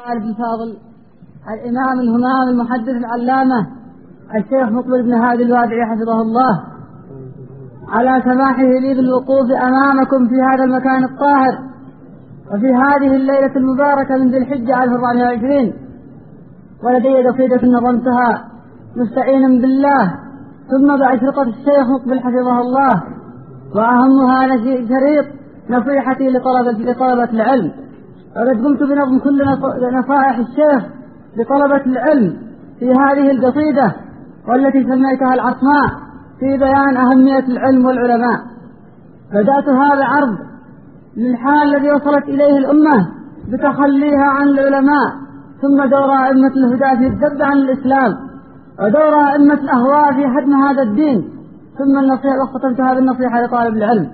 العالم الفاضل الإمام الهمام المحدث العلامة الشيخ مقبل بن هادي الوادعي حفظه الله على سماحه لي بالوقوف أمامكم في هذا المكان الطاهر وفي هذه الليلة المباركة من ذي الحجة 1420. ولدي قصيدة نظمتها مستعينا بالله ثم بأشرطة الشيخ مقبل حفظه الله، وأهمها شريط نصيحتي لطلبة العلم. وقد قمت بنظم كل نصائح الشيخ لطلبة العلم في هذه القصيدة والتي سميتها العصماء في بيان أهمية العلم والعلماء. بدأتها بعرض للحال الذي وصلت إليه الأمة بتخليها عن العلماء، ثم دور أئمة الهدى في الذب عن الإسلام، ودور أئمة الأهواء في هدم هذا الدين، ثم النصيحة واختتمتها بالنصيحة لطالب العلم.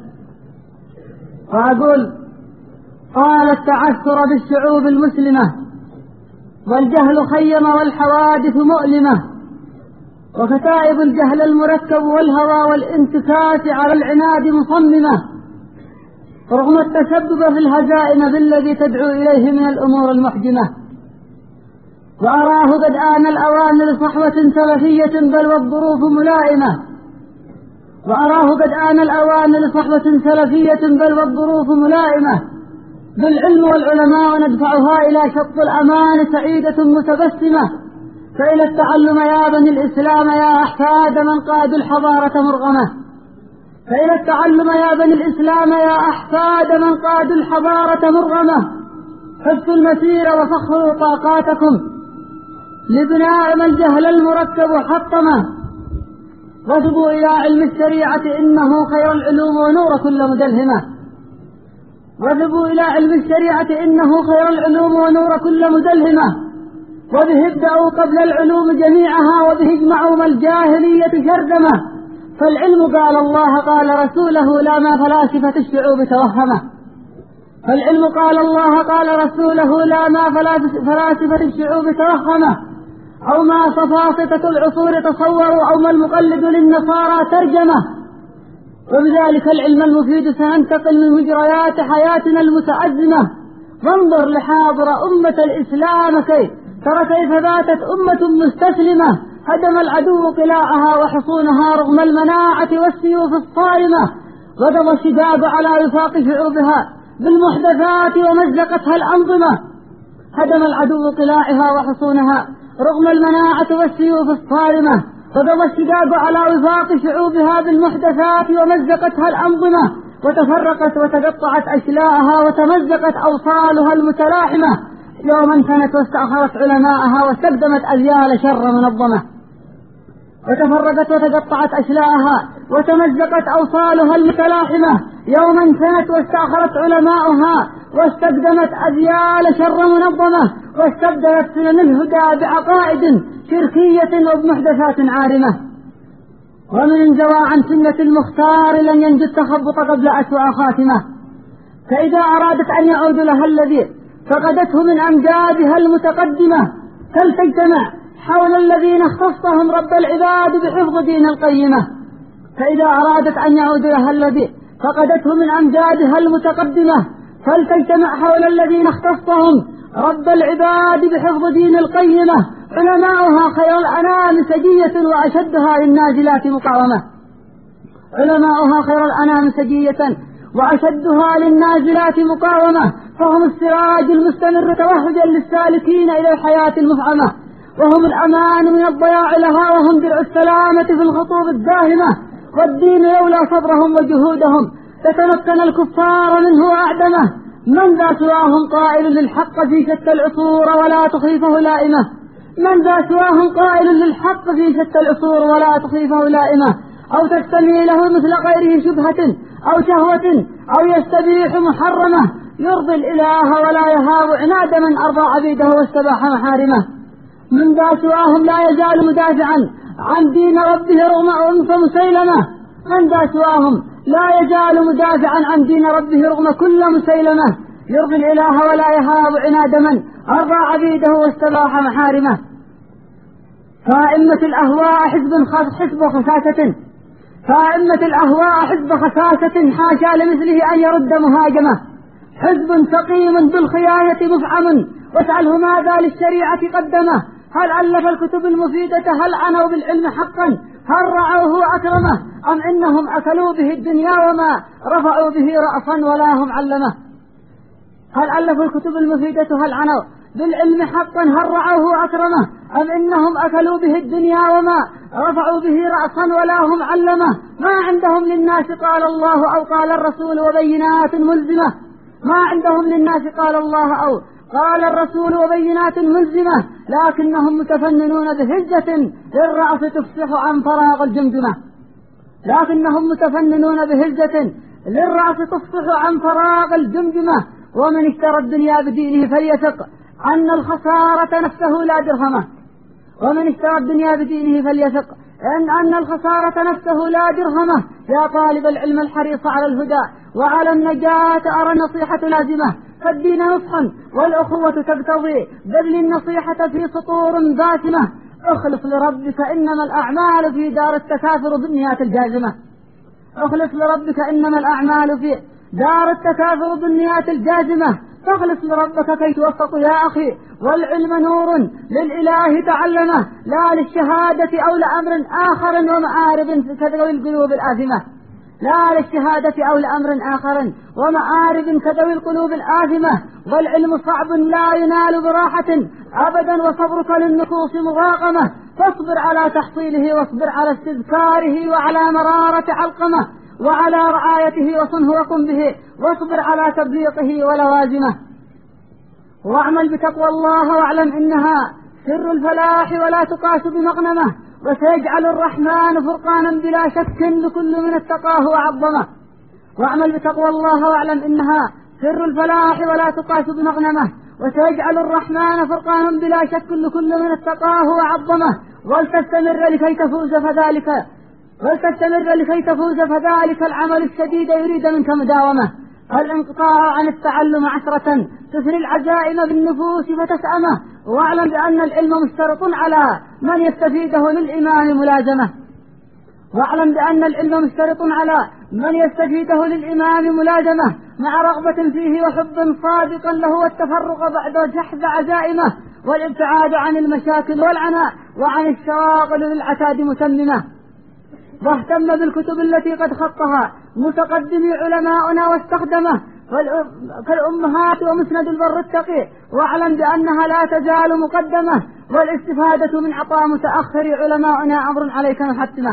وأقول: قال التعثر بالشعوب المسلمة والجهل خيم والحوادث مؤلمة، وكتائب الجهل المركب والهوى والانتكاس على العناد مصممة، رغم التسبب في الهزائم بالذي تدعو إليه من الأمور المحجمة. وأراه قد آن الأوان لصحوة سلفية بل والظروف ملائمة، وأراه قد آن الأوان لصحوة سلفية بل والظروف ملائمة، بالعلم والعلماء ندفعها إلى شط الأمان سعيدة متبسمة، فإلى التعلم يا بني الإسلام يا أحفاد من قادوا الحضارة مرغمة، فإلى التعلم يا بني الإسلام يا أحفاد من قادوا الحضارة مرغمة، حفظوا المسير وفخروا طاقاتكم لبناء ما الجهل المركب حطمه، وثبوا إلى علم الشريعة إنه خير العلوم ونور كل مدلهمة، وثبوا إلى علم الشريعة إنه خير العلوم ونور كل مدلهمة، وبه ابدأوا قبل العلوم جميعها وبه اجمعوا ما الجاهلية شرذمة، فالعلم قال الله قال رسوله لا ما فلاسفة الشعوب توهمه، فالعلم قال الله قال رسوله لا ما فلاسفة الشعوب توهمه، أو ما صفاصفة العصور تصوروا أو ما المقلد للنصارى ترجمه، وبذلك العلم المفيد سننتقل من مجريات حياتنا المتأزمة. وانظر لحاضر أمة الإسلام ترى كيف باتت أمة مستسلمة، هدم العدو قلاعها وحصونها رغم المناعة والسيوف الصارمة، وقضى الشباب على وفاق شعوبها بالمحدثات ومزقتها الأنظمة، هدم العدو قلاعها وحصونها رغم المناعة والسيوف الصارمة، وقضى الشباب على وفاق شعوبها بالمحدثات ومزقتها الأنظمة، وتفرقت وتقطعت أشلاءها وتمزقت أوصالها المتلاحمة، يوما كانت واستأخرت علماءها واستقدمت أذيال شر منظمة، وتفرقت وتقطعت أشلاءها وتمزقت أوصالها المتلاحمة، يوما كانت واستأخرت علماءها واستقدمت أذيال شر منظمة، واستبدلت سنن الهدى بعقائد شركية وبمحدثات عارمة. ومن انزوى عن سنة المختار لن ينجو التخبط قبل أسوأ خاتمة، فإذا أرادت أن يعود لها الذي فقدته من أمجادها المتقدمة، فلتجتمع حول الذين اختصهم رب العباد بحفظ دين القيمة، فإذا أرادت أن يعود لها الذي فقدته من أمجادها المتقدمة، فلتجتمع حول الذين اختصهم رب العباد بحفظ دين القيمة، علماؤها خير الأنام سجية وأشدها للنازلات مقاومة، علماؤها خير الأنام سجية وأشدها للنازلات مقاومة، فهم السراج المستمر توهجا للسالكين إلى الحياة المفعمة، وهم الأمان من الضياع لها، وهم درع السلامة في الخطوب الداهمة، والدين لولا صبرهم وجهودهم تتمكن الكفار منه وأعدمه، من ذا سواهم قائل للحق في شتى العصور ولا تخيفه لائمة، من ذا سواهم قائل للحق في شتى العصور ولا تخيفه لائمة، أو تستمي له مثل غيره شبهة أو شهوة أو يستبيح محرمة، يرضي الإله ولا يهاب عناد من أرضى عبيده واستباح محارمه، من ذا سواهم لا يزال مدافعا عن دين ربه رغم أنف مسيلمة، من ذا سواهم لا يزال مدافعا عن دين ربه رغم كل مسيلمة، يرضي الإله ولا يهاب عناد من أرضى عبيده واستباح محارمه. فأئمة الأهواء حزب خساسة، فأئمة الأهواء حزب خساسة حاشا لمثله أن يرد مهاجمة، حزب سقيم بالخيانة مفعم واسأله ماذا للشريعة قدمه، هل ألف الكتب المفيدة، هل عنوا بالعلم حقا، هل رعوه أكرمه، أم إنهم أكلوا به الدنيا وما رفعوا به رأسا ولا هم علمه. هل ألفوا الكتب المفيدة هل عنوا بالعلم حقا، هل رعوه أكرمه، أم إنهم أكلوا به الدنيا وما رفعوا به رأسا ولا هم علمه. ما عندهم للناس قال الله أو قال الرسول وبينات ملزمة، ما عندهم للناس قال الله أو قال الرسول وبينات ملزمة، لكنهم متفننون بهجة للرأس تفصح عن فراغ الجمجمة. لكنهم متفننون بهجة للرأس تفصح عن فراغ الجمجمة. ومن اشترى الدنيا بدينه فليثق أن الخسارة نفسه لا درهمه. ومن اشترى الدنيا بدينه فليثق أن الخسارة نفسه لا درهمه. يا طالب العلم الحريص على الهدى وعلى النجاة، أرى النصيحة لازمة، فالدين نصحا والأخوة تقتضي بذل النصيحة في سطور باسمة. اخلص لربك إنما الأعمال في دار التكاثر بالنيات الجازمة. اخلص لربك إنما الأعمال في دار التكاثر بالنيات الجازمة. فاخلص لربك كي توفق يا أخي، والعلم نور للإله تعلمه، لا للشهادة أو لأمر آخر ومآرب كذوي القلوب الآثمة. لا للشهادة أو لأمر آخر ومآرب كذوي القلوب الآثمة. والعلم صعب لا ينال براحة أبدا، وصبرك للنصوص مراقمة. فاصبر على تحصيله، واصبر على استذكاره، وعلى مرارة علقمه، وعلى رعايته وصنه وقم به، واصبر على تبليغه ولوازمه. واعمل بتقوى الله واعلم إنها سر الفلاح ولا تقاس بمغنمه. وسيجعل الرحمن فرقانا بلا شك لكل من اتقاه وعظمه. واعمل بتقوى الله واعلم إنها سر الفلاح ولا تقاس بمغنمه. وسيجعل الرحمن فرقانا بلا شك لكل من اتقاه وعظمه. ولتستمر لكي تفوز فذلك العمل الشديد يريد منك مداومة. الانقطاع عن التعلم عشرة تثري العزائم بالنفوس فتسأمه. واعلم بأن العلم مشترط على من يستفيده للإمام ملازمة. واعلم بأن العلم مشترط على من يستفيده للإمام ملازمة، مع رغبة فيه وحب صادقا له، والتفرق بعد جحد عزائمه، والابتعاد عن المشاكل والعناء، وعن الشواغل للعتاد متممة. واهتم بالكتب التي قد خطها متقدمي علماؤنا واستخدمه، كالأمهات ومسند البر التقي. واعلم بأنها لا تزال مقدمة، والاستفادة من عطاء متأخر علماؤنا أمر عليك محتمة.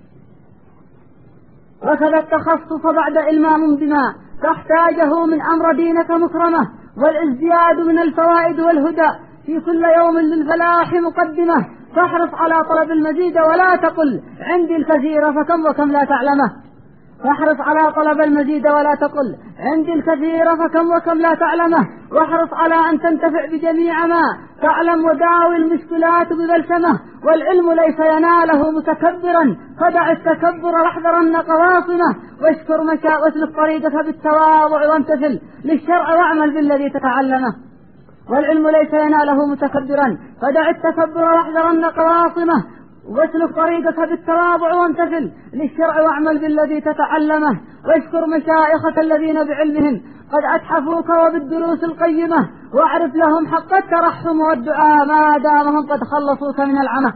وكذا التخصص بعد إلمام بما تحتاجه من أمر دينك مكرمة، والازدياد من الفوائد والهدى في كل يوم للفلاح مقدمة. فاحرص على طلب المزيد ولا تقل عندي الكثير فكم وكم لا تعلمه. فاحرص على طلب المزيد ولا تقل عندي الكثير فكم وكم لا تعلمه. واحرص على أن تنتفع بجميع ما تعلم، وداوي المشكلات ببلسمه. والعلم ليس يناله متكبرا، فدع التكبر واحذرن قواصمه. واسلك طريقك بالتواضع وامتثل للشرع واعمل بالذي تتعلمه. والعلم ليس يناله متكبرا، فدع التكبر واحذرن قواصمه. واسلك طريقك بالتواضع وامتثل للشرع واعمل بالذي تتعلمه. واشكر مشايخك الذين بعلمهم قد أتحفوك وبالدروس القيمة، واعرف لهم حق الترحم والدعاء ما دامهم قد خلصوك من العمى.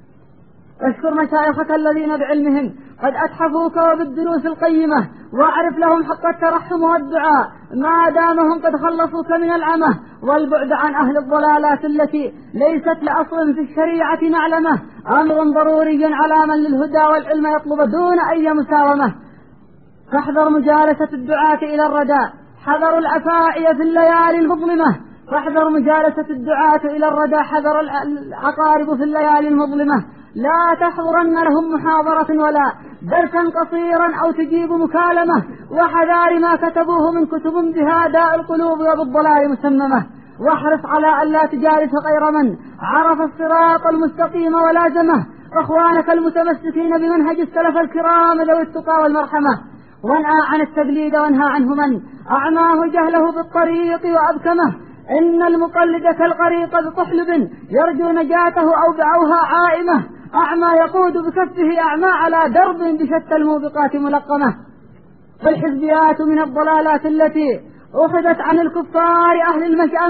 واشكر مشايخك الذين بعلمهم قد أتحفوك وبالدروس القيمة، واعرف لهم حق الترحم والدعاء ما دامهم قد خلصوك من العمى. والبعد عن أهل الضلالات التي ليست لأصل في الشريعة معلمة أمر ضروري على من للهدى والعلم يطلب دون أي مساومة. فاحذر مجالسة الدعاة إلى الردى، حذر العفائي في الليالي المظلمة. فاحذر مجالسة الدعاة إلى الردى، حذر العقارب في الليالي المظلمة. لا تحضرن لهم محاضرة ولا درسا قصيرا أو تجيب مكالمة. وحذار ما كتبوه من كتب بها داء القلوب وبالضلال مسممة. واحرص على أن لا تجالس غير من عرف الصراط المستقيم ولازمه. أخوانك المتمسكين بمنهج السلف الكرام ذوي التقى والمرحمة. وانهى عن التقليد وانهى عنه من أعماه جهله بالطريق وأبكمه. إن المقلد كالغريق بطحلب يرجو نجاته أو بعوها عائمة. أعمى يقود بكفه أعمى على درب بشتى الموبقات ملقمة. فالحزبيات من الضلالات التي أخذت عن الكفار أهل المشأمة،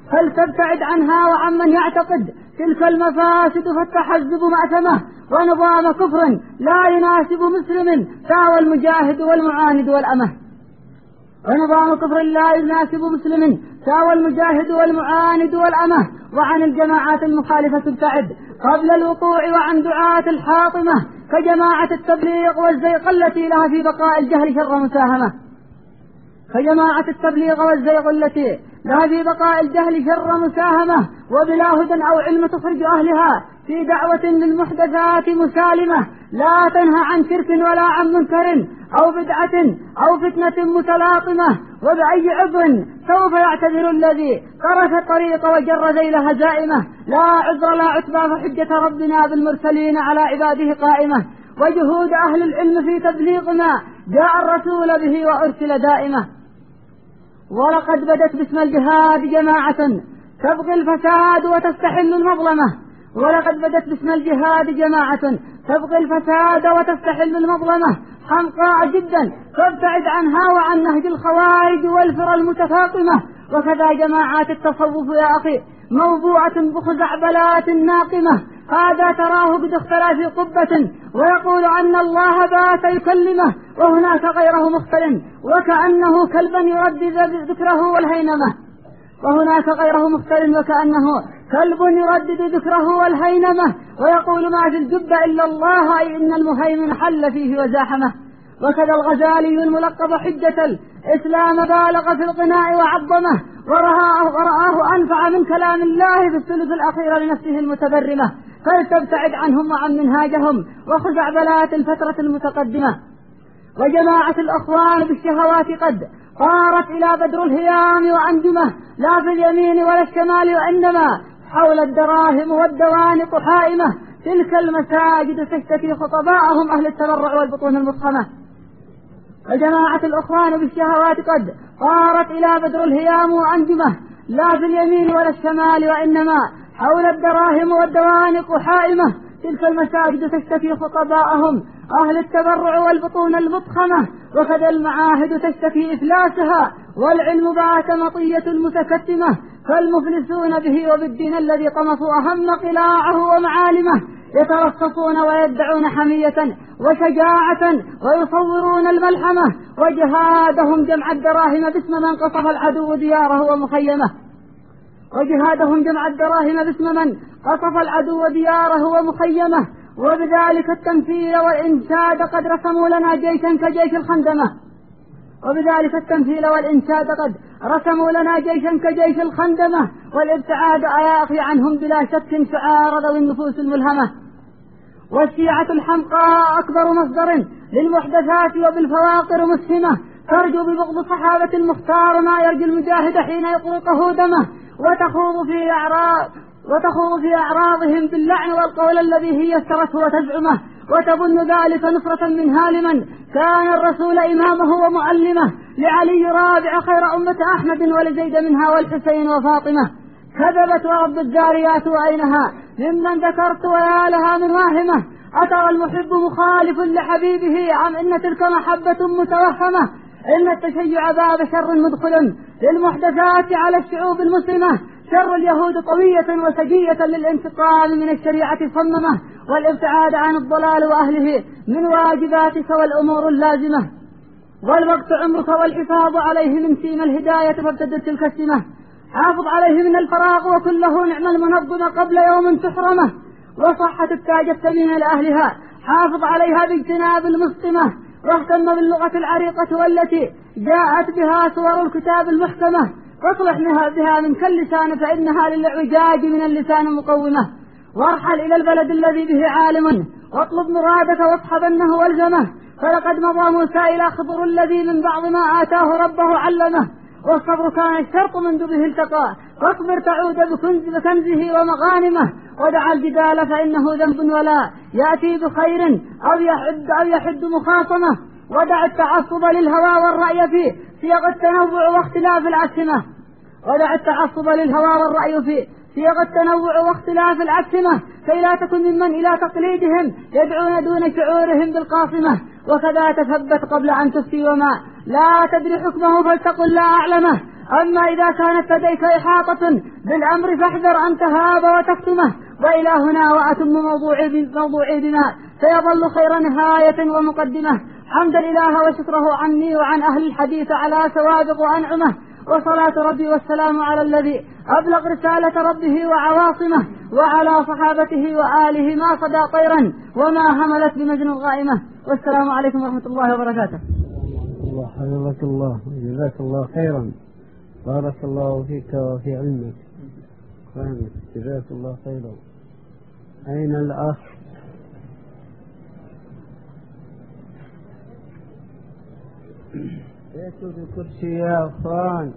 فلتبتعد عنها وعن من يعتقد تلك المفاسد، فالتحزب مأثمة ونظام كفر لا يناسب مسلم ساوى المجاهد والمعاند والأمة. ونظام كفر لا يناسب مسلم ساوى المجاهد والمعاند والأمة. وعن الجماعات المخالفة ابتعد قبل الوقوع، وعن دعاة الحاطمة كجماعة التبليغ والزيغ التي لها في بقاء الجهل شر مساهمة. كجماعة التبليغ والزيغ التي لها في بقاء الجهل شر مساهمة، وبلا هدى أو علم تخرج أهلها في دعوة للمحدثات مسالمة، لا تنهى عن شرك ولا عن منكر أو بدعة أو فتنة متلاطمة. وبأي عذر سوف يعتذر الذي ترك الطريق وجر ذيل هزائمه؟ لا عذر لا عتبى، فحجة ربنا بالمرسلين على عباده قائمة، وجهود أهل العلم في تبليغ ما جاء الرسول به وأرسل دائمة. ولقد بدت باسم الجهاد جماعة تبغي الفساد وتستحل المظلمة. ولقد بدت باسم الجهاد جماعة تبغي الفساد وتستحل المظلمة، حمقاء جدا، فابتعد عنها وعن نهج الخوارج والفرى المتفاقمة. وكذا جماعات التصوف يا أخي موضوعة بخزعبلات ناقمة. هذا تراه قد اختلى في قبة ويقول أن الله بات يكلمه، وهناك غيره مختل وكأنه كلبا يردد ذكره والهينمة. وهناك غيره مختل وكأنه كلب يردد ذكره والهينمة، ويقول ما في الجب إلا الله، أي إن المهيمن حل فيه وزاحمه. وكذا الغزالي الملقب حجة الإسلام بالغ في الغناء وعظمه، ورآه أنفع من كلام الله في الثلث الأخير لنفسه المتبرمة. فلتبتعد عنهم وعن منهاجهم وخزعبلات الفترة المتقدمة. وجماعة الأخوان بالشهوات قد طارت إلى بدر الهيام وأنجمه، لا في اليمين ولا الشمال، وإنما حول الدراهم والدوانق حائمة. تلك المساجد تشتكي خطباءهم أهل التبرع والبطون المفخمة. وجماعة الأخوان بالشهوات قد طارت إلى بدر الهيام وأنجمه، لا في اليمين ولا الشمال، وإنما حول الدراهم والدوانق حائمة. تلك المساجد تشتكي خطباءهم أهل التبرع والبطون المفخمة. وكذا المعاهد تشتكي إفلاسها، والعلم بات مطية المتكتمة، فالمفلسون به وبالدين الذي طمسوا أهم قلاعه ومعالمه يترصصون ويدعون حمية وشجاعة ويصورون الملحمة. وجهادهم جمع الدراهم باسم من قصف العدو دياره ومخيمه. وجهادهم جمع الدراهم باسم من قصف العدو دياره ومخيمه. وبذلك التمثيل والإنشاد قد رسموا لنا جيشا كجيش الخندمة. وبذلك التمثيل والإنشاد قد رسموا لنا جيشا كجيش الخندمة. والابتعاد يا أخي عنهم بلا شك شعار ذوي النفوس الملهمة. والشيعة الحمقاء أكبر مصدر للمحدثات وبالفواقر مسهمة، ترجو ببغض صحابة المختار ما يرجو المجاهد حين يطلقه دمه، وتخوض في أعراضهم باللعن والقول الذي هي استرته وتزعمه، وتظن ذلك نصرة منها لمن كان الرسول إمامه ومعلمه، لعلي رابع خير أمة أحمد ولزيد منها والحسين وفاطمة. كذبت ورب الزاريات وأينها ممن ذكرت ويا لها من واهمة. أترى المحب مخالف لحبيبه أم إن تلك محبة متوهمة؟ إن التشيع باب شر مدخل للمحدثات على الشعوب المسلمة. شر اليهود قوية وسجية للانتقام من الشريعة صممة، والابتعاد عن الضلال وأهله من واجباتك والأمور اللازمة. والوقت عمرك والحفاظ عليه من سيم الهداية فابتدت تلك السمة. حافظ عليه من الفراغ وكله نعم المنظمة قبل يوم تحرمه، وصحة التاج الثمين لأهلها حافظ عليها باجتناب المسقمة. واهتم باللغة العريقة والتي جاءت بها صور الكتاب المحكمة، فاصلح بها من كل لسان فإنها للعجاج من اللسان مقومة. وارحل إلى البلد الذي به عالم واطلب مرادك واصحبنه والزمه، فلقد مضى موسى إلى خضر الذي من بعض ما آتاه ربه علمه. والصبر كان الشرط منذ به التقى، فاصبر تعود بكنزه ومغانمه. ودع الجدال فإنه ذنب ولا يأتي بخير أو يحد مخاصمة. ودع التعصب للهوى والرأي في صيغ التنوع واختلاف الأسمة. ودع التعصب للهوى والرأي في صيغ التنوع واختلاف الأسمة، كي لا تكن ممن إلى تقليدهم يدعون دون شعورهم بالقاصمة. وكذا تثبت قبل أن تفتي، وما لا تدري حكمه فلتقل لا أعلمه. أما إذا كانت لديك إحاطة بالأمر فاحذر أن تهاب وتكتمه. وإلى هنا وأتم موضوعي بما سيظل خير نهاية ومقدمة. حمد الإله وشكره عني وعن أهل الحديث على سوابق وأنعمه، وصلاة ربي والسلام على الذي أبلغ رسالة ربه وعواصمه، وعلى صحابته وآله ما صدى طيرا وما هملت بمجنون غائمة. والسلام عليكم ورحمة الله وبركاته. الله حفظك الله وجزاك الله خيرا، بارك الله فيك وفي علمك، جزاك الله خيرا. أين الأخ؟ ائتوا بالكرسي يا أخوان.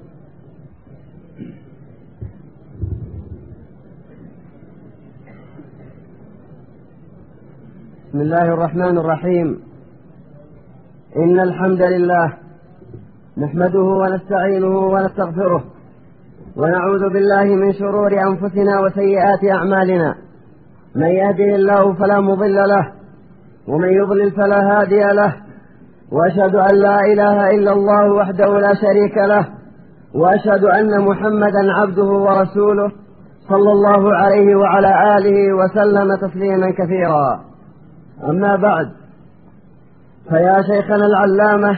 بسم الله الرحمن الرحيم. إن الحمد لله نحمده ونستعينه ونستغفره، ونعوذ بالله من شرور أنفسنا وسيئات أعمالنا. من يهده الله فلا مضل له، ومن يضلل فلا هادي له، وأشهد أن لا إله إلا الله وحده لا شريك له، وأشهد أن محمدا عبده ورسوله صلى الله عليه وعلى آله وسلم تسليما كثيرا. أما بعد، فيا شيخنا العلامة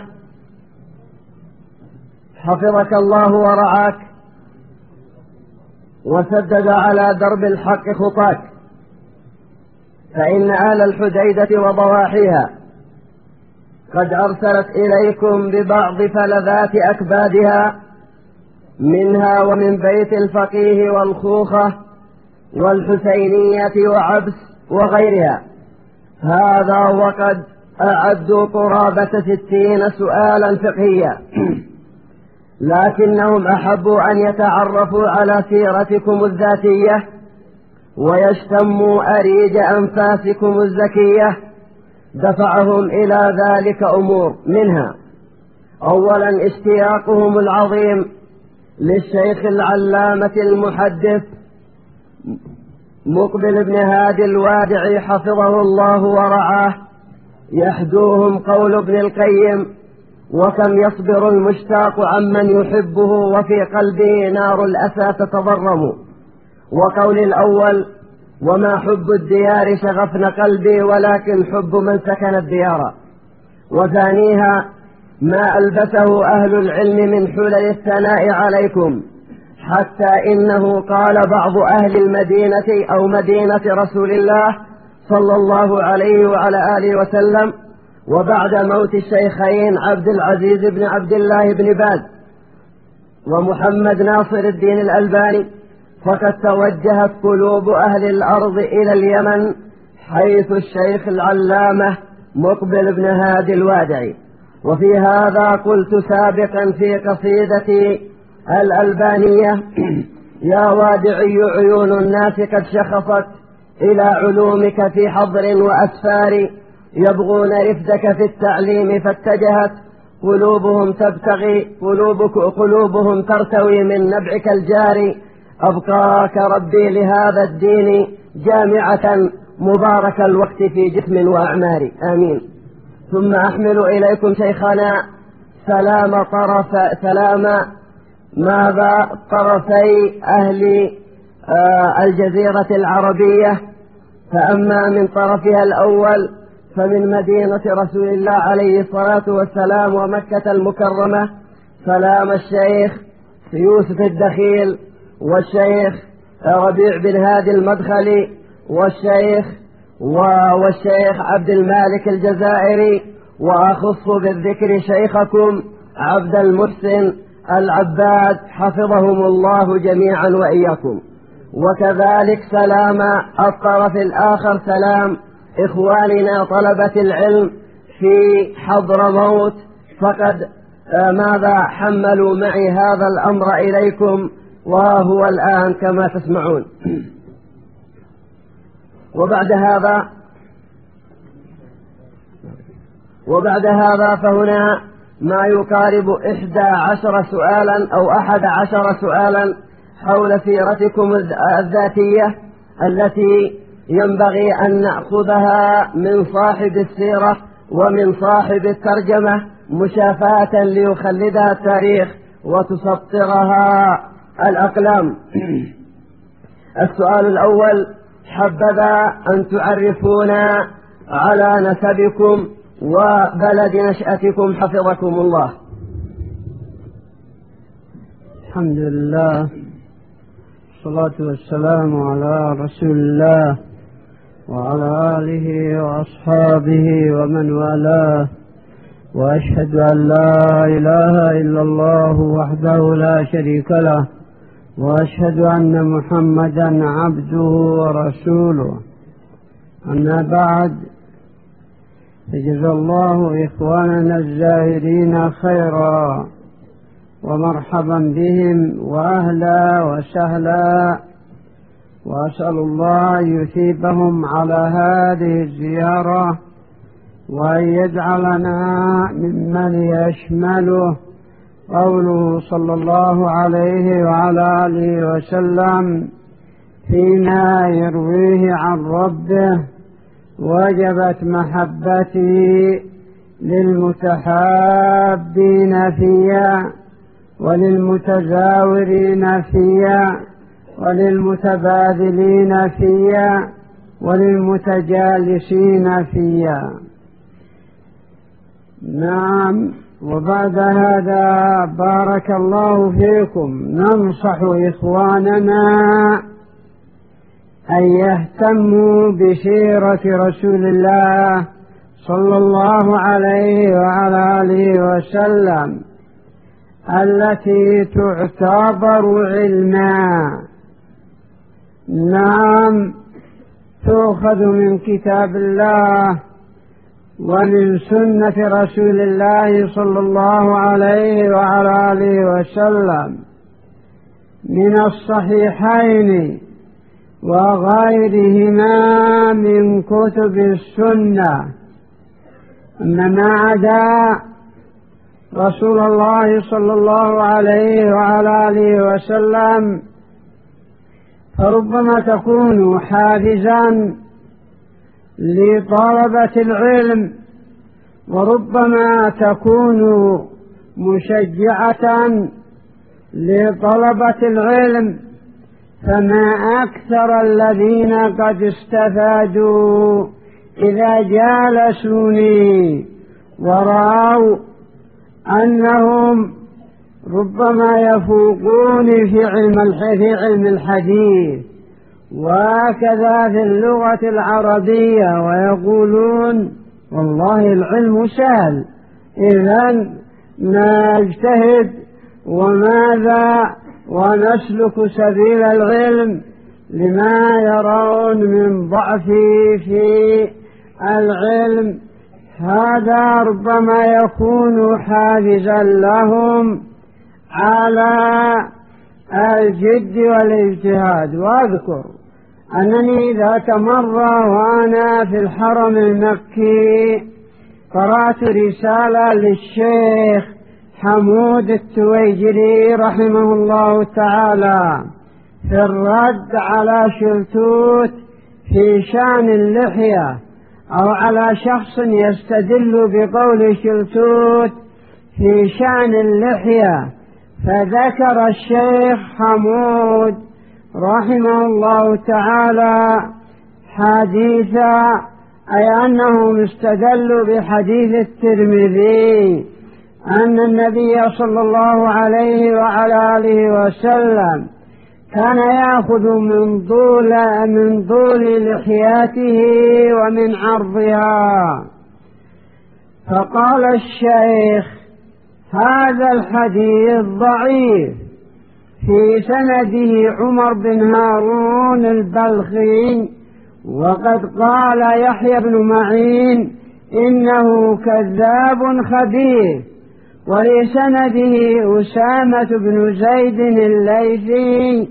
حفظك الله ورعاك وسدد على درب الحق خطاك، فإن أهل الحديدة وضواحيها قد أرسلت إليكم ببعض فلذات أكبادها، منها ومن بيت الفقيه والخوخة والحسينية وعبس وغيرها. هذا وقد أعدوا قرابة 60 سؤالا فقهيا، لكنهم أحبوا أن يتعرفوا على سيرتكم الذاتية ويشتموا أريج أنفاسكم الزكية. دفعهم إلى ذلك أمور، منها أولا اشتياقهم العظيم للشيخ العلامة المحدث مقبل بن هادي الوادعي حفظه الله ورعاه. يحدوهم قول ابن القيم: وكم يصبر المشتاق عمن يحبه وفي قلبه نار الأسى تتضرم. وقول الأول: وما حب الديار شغفن قلبي ولكن حب من سكن الديار. وثانيها: ما ألبسه أهل العلم من حلل الثناء عليكم، حتى إنه قال بعض أهل المدينة أو مدينة رسول الله صلى الله عليه وعلى آله وسلم، وبعد موت الشيخين عبد العزيز بن عبد الله بن باز ومحمد ناصر الدين الألباني، فقد توجهت قلوب أهل الأرض إلى اليمن، حيث الشيخ العلامة مقبل بن هادي الوادعي. وفي هذا قلت سابقا في قصيدتي الألبانية: يا وادعي عيون الناس قد شخصت إلى علومك في حضر وأسفار، يبغون رفدك في التعليم فاتجهت قلوبهم تبتغي قلوبهم ترتوي من نبعك الجاري. أبقاك ربي لهذا الدين جامعة مبارك الوقت في جسم وأعمار، آمين. ثم أحمل إليكم شيخنا سلام طرفي أهل الجزيرة العربية. فأما من طرفها الأول فمن مدينة رسول الله عليه الصلاة والسلام ومكة المكرمة سلام الشيخ يوسف الدخيل والشيخ ربيع بن هادي المدخلي والشيخ عبد المالك الجزائري. وأخص بالذكر شيخكم عبد المحسن العباد حفظهم الله جميعا وإياكم. وكذلك سلام الطرف الآخر سلام إخواننا طلبة العلم في حضرموت، فقد حملوا معي هذا الأمر إليكم وهو الآن كما تسمعون. وبعد هذا فهنا ما يقارب 11 سؤالا أو 11 سؤالا حول سيرتكم الذاتية، التي ينبغي أن نأخذها من صاحب السيرة ومن صاحب الترجمة مشافاة ليخلدها التاريخ وتسطرها الأقلام. السؤال الأول: حبذا أن تعرفونا على نسبكم وبلد نشأتكم حفظكم الله. الحمد لله، الصلاة والسلام على رسول الله وعلى آله وأصحابه ومن والاه، وأشهد أن لا إله إلا الله وحده لا شريك له، وأشهد أن محمدا عبده ورسوله. أما بعد، فجزا الله إخواننا الزائرين خيرا، ومرحبا بهم وأهلا وسهلا، وأسأل الله أن يثيبهم على هذه الزيارة، وأن يجعلنا ممن يشمله قوله صلى الله عليه وعلى آله وسلم فيما يرويه عن ربه: وجبت محبتي للمتحابين فيا وللمتزاورين فيا وللمتبادلين فيا وللمتجالسين فيا. نعم، وبعد هذا بارك الله فيكم ننصح إخواننا أن يهتموا بسيرة رسول الله صلى الله عليه وعلى آله وسلم التي تعتبر علما. نعم، تؤخذ من كتاب الله ومن سنة رسول الله صلى الله عليه وعلى آله وسلم من الصحيحين وغيرهما من كتب السنة. أما ما عدا رسول الله صلى الله عليه وعلى آله وسلم فربما تكون حافزا لطلبة العلم، وربما تكون مشجعة لطلبة العلم، فما أكثر الذين قد استفادوا إذا جالسوني ورأوا أنهم ربما يفوقوني في علم الحديث وكذا في اللغة العربية، ويقولون والله العلم سهل، إذن نجتهد وماذا ونسلك سبيل العلم، لما يرون من ضعفي في العلم. هذا ربما يكون حافزا لهم على الجد والاجتهاد. واذكر أنني ذات مرة وأنا في الحرم المكي قرأت رسالة للشيخ حمود التويجري رحمه الله تعالى في الرد على شلتوت في شأن اللحية، أو على شخص يستدل بقول شلتوت في شأن اللحية. فذكر الشيخ حمود رحمه الله تعالى حديثا، أي أنهم استدلوا بحديث الترمذي أن النبي صلى الله عليه وعلى آله وسلم كان يأخذ من طول لحياته ومن عرضها. فقال الشيخ: هذا الحديث ضعيف، في سنده عمر بن هارون البلخي، وقد قال يحيى بن معين إنه كذاب خبيث، ولسنده أسامة بن زيد الليثي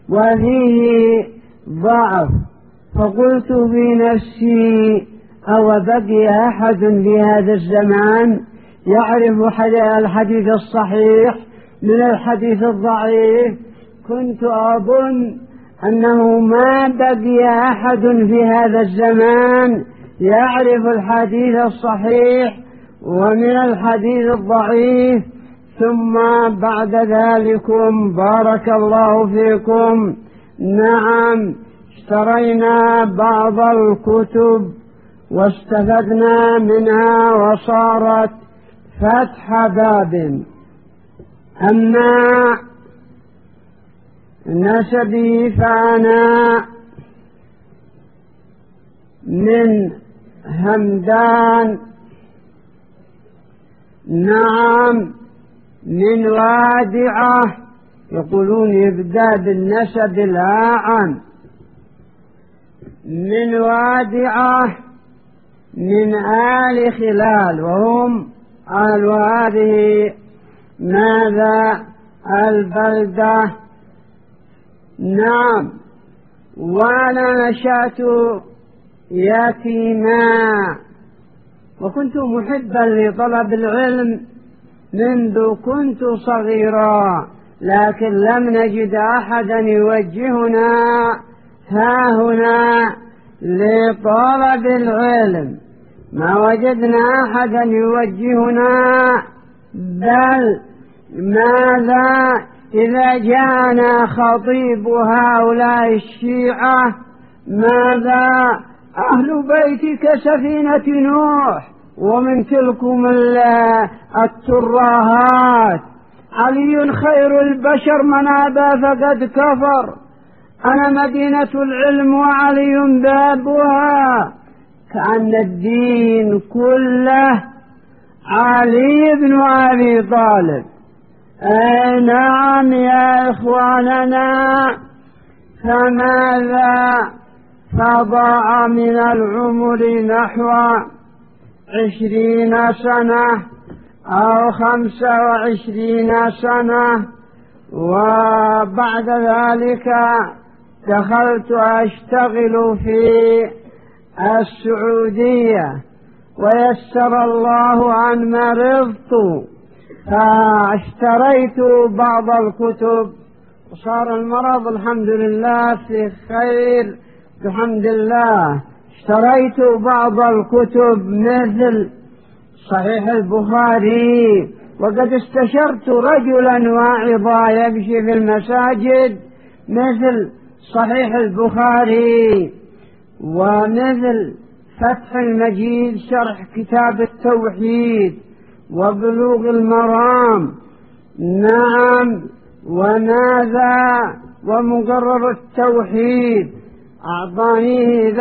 وفيه ضعف. فقلت في نفسي: أو بقي أحد في هذا الزمان يعرف الحديث الصحيح من الحديث الضعيف؟ كنت أظن أنه ما بقي أحد في هذا الزمان يعرف الحديث الصحيح ومن الحديث الضعيف. ثم بعد ذلكم بارك الله فيكم نعم اشترينا بعض الكتب واستفدنا منها وصارت فتح باب. أما نسبي فأنا من همدان، نعم من وادعة، يقولون يبدأ بالنسب الأعم، من وادعة من آل خلال، وهم آل هذه ماذا البلدة. نعم وأنا نشأت يتيما، وكنت محبا لطلب العلم منذ كنت صغيرا، لكن لم نجد أحدا يوجهنا ها هنا لطلب العلم، ما وجدنا أحدا يوجهنا، بل ماذا إذا جاءنا خطيب هؤلاء الشيعة ماذا أهل بيتك سفينة نوح، ومن تلكم التراهات، علي خير البشر من أبى فقد كفر، أنا مدينة العلم وعلي بابها، كأن الدين كله علي بن أبي طالب. أي نعم يا إخواننا، فماذا فضاع من العمر نحو 20 سنة أو 25 سنة، وبعد ذلك دخلت أشتغل في السعودية، ويسر الله أن مرضت فاشتريت بعض الكتب، وصار المرض الحمد لله في خير بحمد الله. اشتريت بعض الكتب مثل صحيح البخاري، وقد استشرت رجلا واعظا يمشي في المساجد مثل صحيح البخاري، ومثل فتح المجيد شرح كتاب التوحيد، وبلوغ المرام، نعم وماذا ومقرر التوحيد، أعطانيه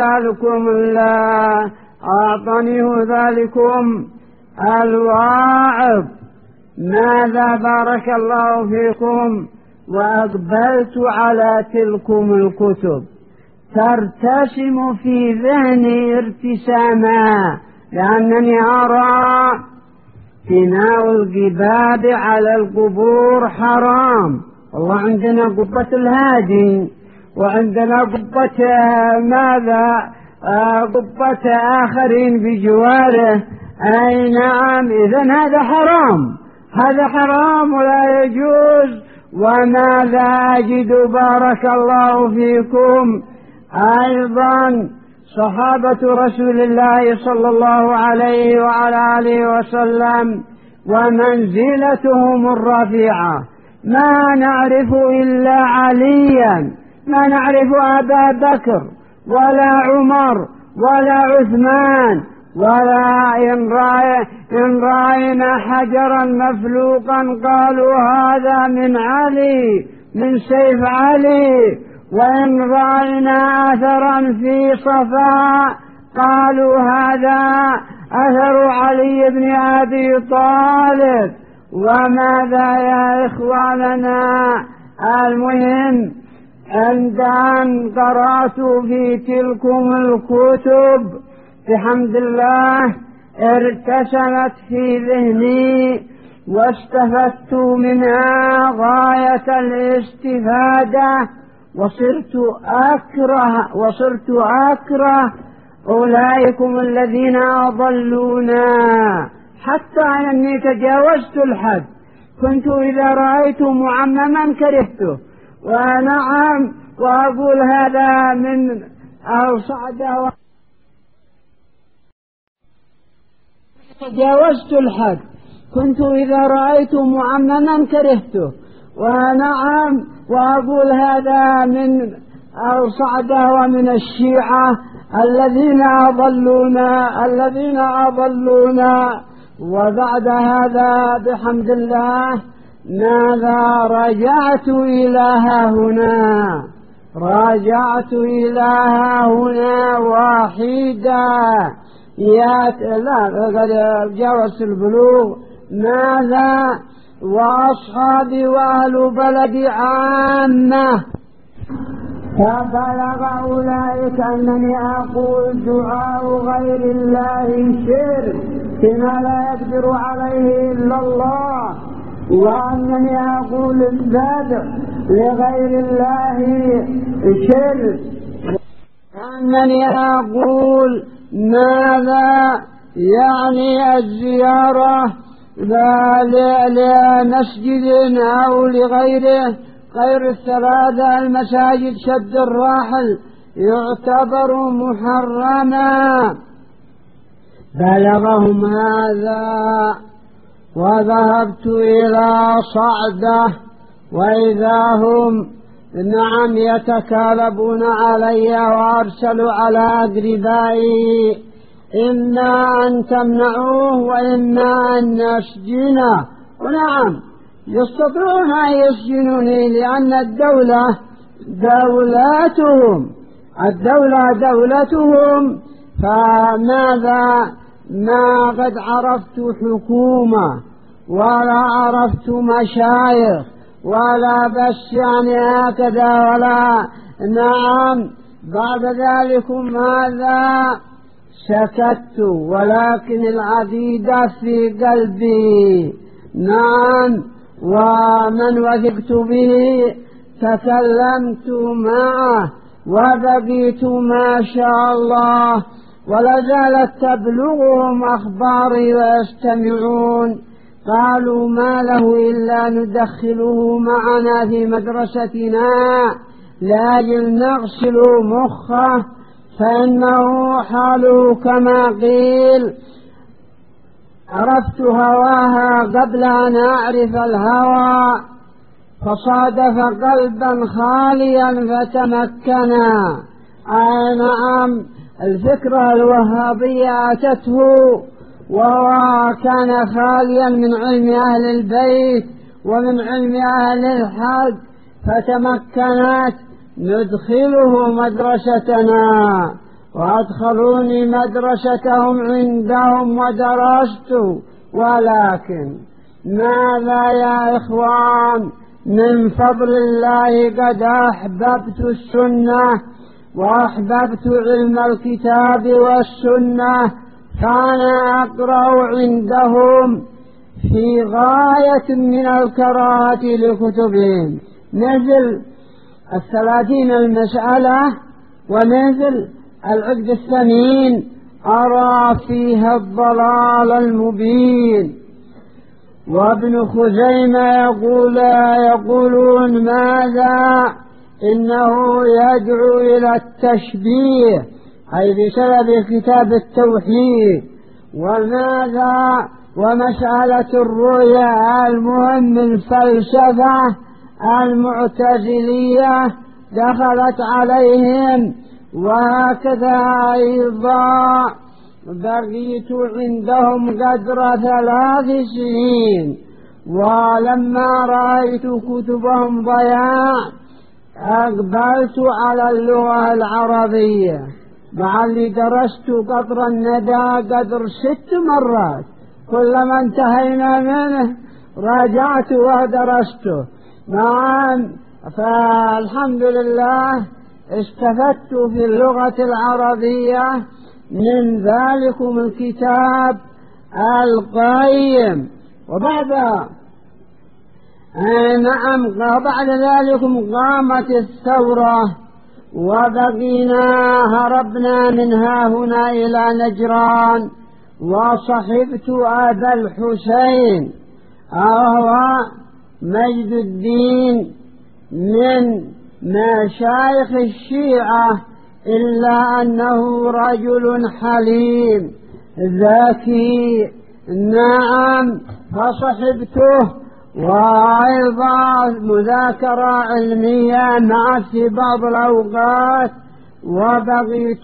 ذلكم الواعظ، ماذا بارك الله فيكم، وأقبلت على تلكم الكتب ترتسم في ذهني ارتساما، لأنني أرى بناء القباب على القبور حرام. والله عندنا قبة الهادي، وعندنا قبة ماذا قبة آخرين بجواره. أي نعم، إذن هذا حرام، هذا حرام ولا يجوز. وماذا أجد بارك الله فيكم أيضا صحابة رسول الله صلى الله عليه وعلى آله وسلم ومنزلتهم الرفيعة، ما نعرف إلا عليا، ما نعرف أبا بكر ولا عمر ولا عثمان، ولا إن رأينا حجرا مفلوقا قالوا هذا من علي، من سيف علي، وإن رأينا أثرا في صفاء قالوا هذا أثر علي بن أبي طالب. وماذا يا إخواننا، المهم عند أن قرأت في تلكم الكتب بحمد الله ارتسمت في ذهني واستفدت منها غاية الاستفادة، وصرت أكره أولئكم الذين أضلونا، حتى أني تجاوزت الحد، كنت إذا رأيت معمما كرهته، ونعم وأقول هذا من الصعدة، تجاوزت الحد، كنت إذا رأيت معمما كرهته. ونعم، وأقول هذا من الصعدة ومن الشيعة الذين أضلونا. وبعد هذا بحمد الله ماذا رجعت إلى هنا واحدا قد جاوزت البلوغ. ماذا وأصحابي وأهل بلدي عامة. فبلغ أولئك أنني أقول دعاء غير الله شرك فيما لا يقدر عليه إلا الله، وأنني أقول الذبح لغير الله شرك، وأنني أقول ماذا يعني الزيارة لمسجد أو لغيره غير الثلاثة المساجد شد الراحل يعتبر محرما. بلغهم هذا وذهبت إلى صعدة وإذا هم نعم يتكالبون علي، وأرسلوا على أقربائي إما أن تمنعوه وإما أن نسجنه. ونعم يستطيعون أن يسجنوني لأن الدولة دولتهم. فماذا ما قد عرفت حكومة ولا عرفت مشايخ ولا بس يعني هكذا ولا نعم. بعد ذلك ماذا سكت، ولكن العقيدة في قلبي نعم، ومن وثقت به تكلمت معه وبقيت ما شاء الله، ولا زالت تبلغهم أخباري ويستمعون. قالوا ما له إلا ندخله معنا في مدرستنا لأجل نغسل مخه، فإنه حاله كما قيل عرفت هواها قبل أن أعرف الهوى، فصادف قلبا خاليا فتمكنا. نعم الفكرة الوهابية أتته وهو كان خاليا من علم أهل البيت ومن علم أهل الحق، فتمكنت ندخله مدرستنا، وأدخلوني مدرستهم عندهم ودرست. ولكن ماذا يا إخوان، من فضل الله قد أحببت السنة وأحببت علم الكتاب والسنة، فأنا أقرأ عندهم في غاية من الكراهة لكتبهم. نزل 30 المسألة ونزل العقد الثمين أرى فيها الضلال المبين. وابن خزيمة يقولون ماذا إنه يدعو إلى التشبيه، أي بسبب كتاب التوحيد. وماذا ومسألة الرؤيا، المهم الفلسفة المعتزلية دخلت عليهم. وهكذا أيضا بقيت عندهم قدر 3 سنين، ولما رأيت كتبهم ضياع أقبلت على اللغة العربية، مع اللي درست قطر الندى قدر 6 مرات، كلما انتهينا منه راجعت ودرسته. نعم، فالحمد لله استفدت في اللغة العربية من ذلكم الكتاب القيم. وبعد ذلك قامت الثورة وبقينا هربنا منها هنا إلى نجران، وصحبت أبا الحسين وهو مجد الدين من مشايخ الشيعة، إلا أنه رجل حليم ذكي نعم فصحبته، وأيضا مذاكرة علمية معه في بعض الأوقات. وبقيت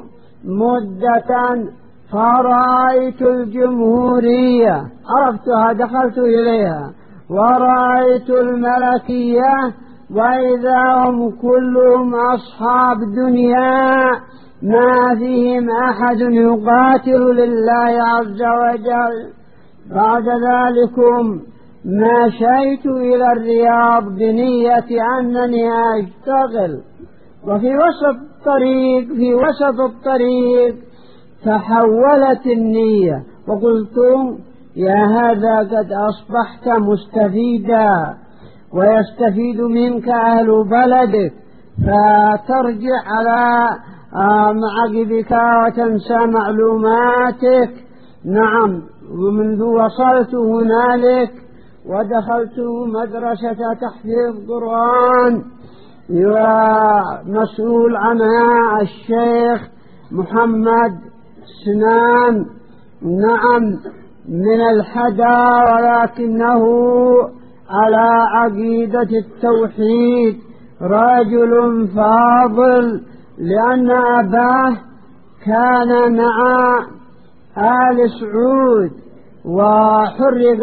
مدة فرأيت الجمهورية، عرفتها دخلت إليها، ورأيت الملكية، وإذا هم كلهم أصحاب دنيا ما فيهم أحد يقاتل لله عز وجل. بعد ذلكم مشيت إلى الرياض بنية أنني أشتغل، وفي وسط الطريق تحولت النية، وقلت يا هذا قد أصبحت مستفيدا، ويستفيد منك أهل بلدك، فترجع على معقبك وتنسى معلوماتك. نعم. ومنذ وصلت هنالك ودخلت مدرسة تحفيظ قرآن مسؤول عنها الشيخ محمد سنان، نعم، من الحدا، ولكنه على عقيدة التوحيد، رجل فاضل، لأن أباه كان مع آل سعود وحرق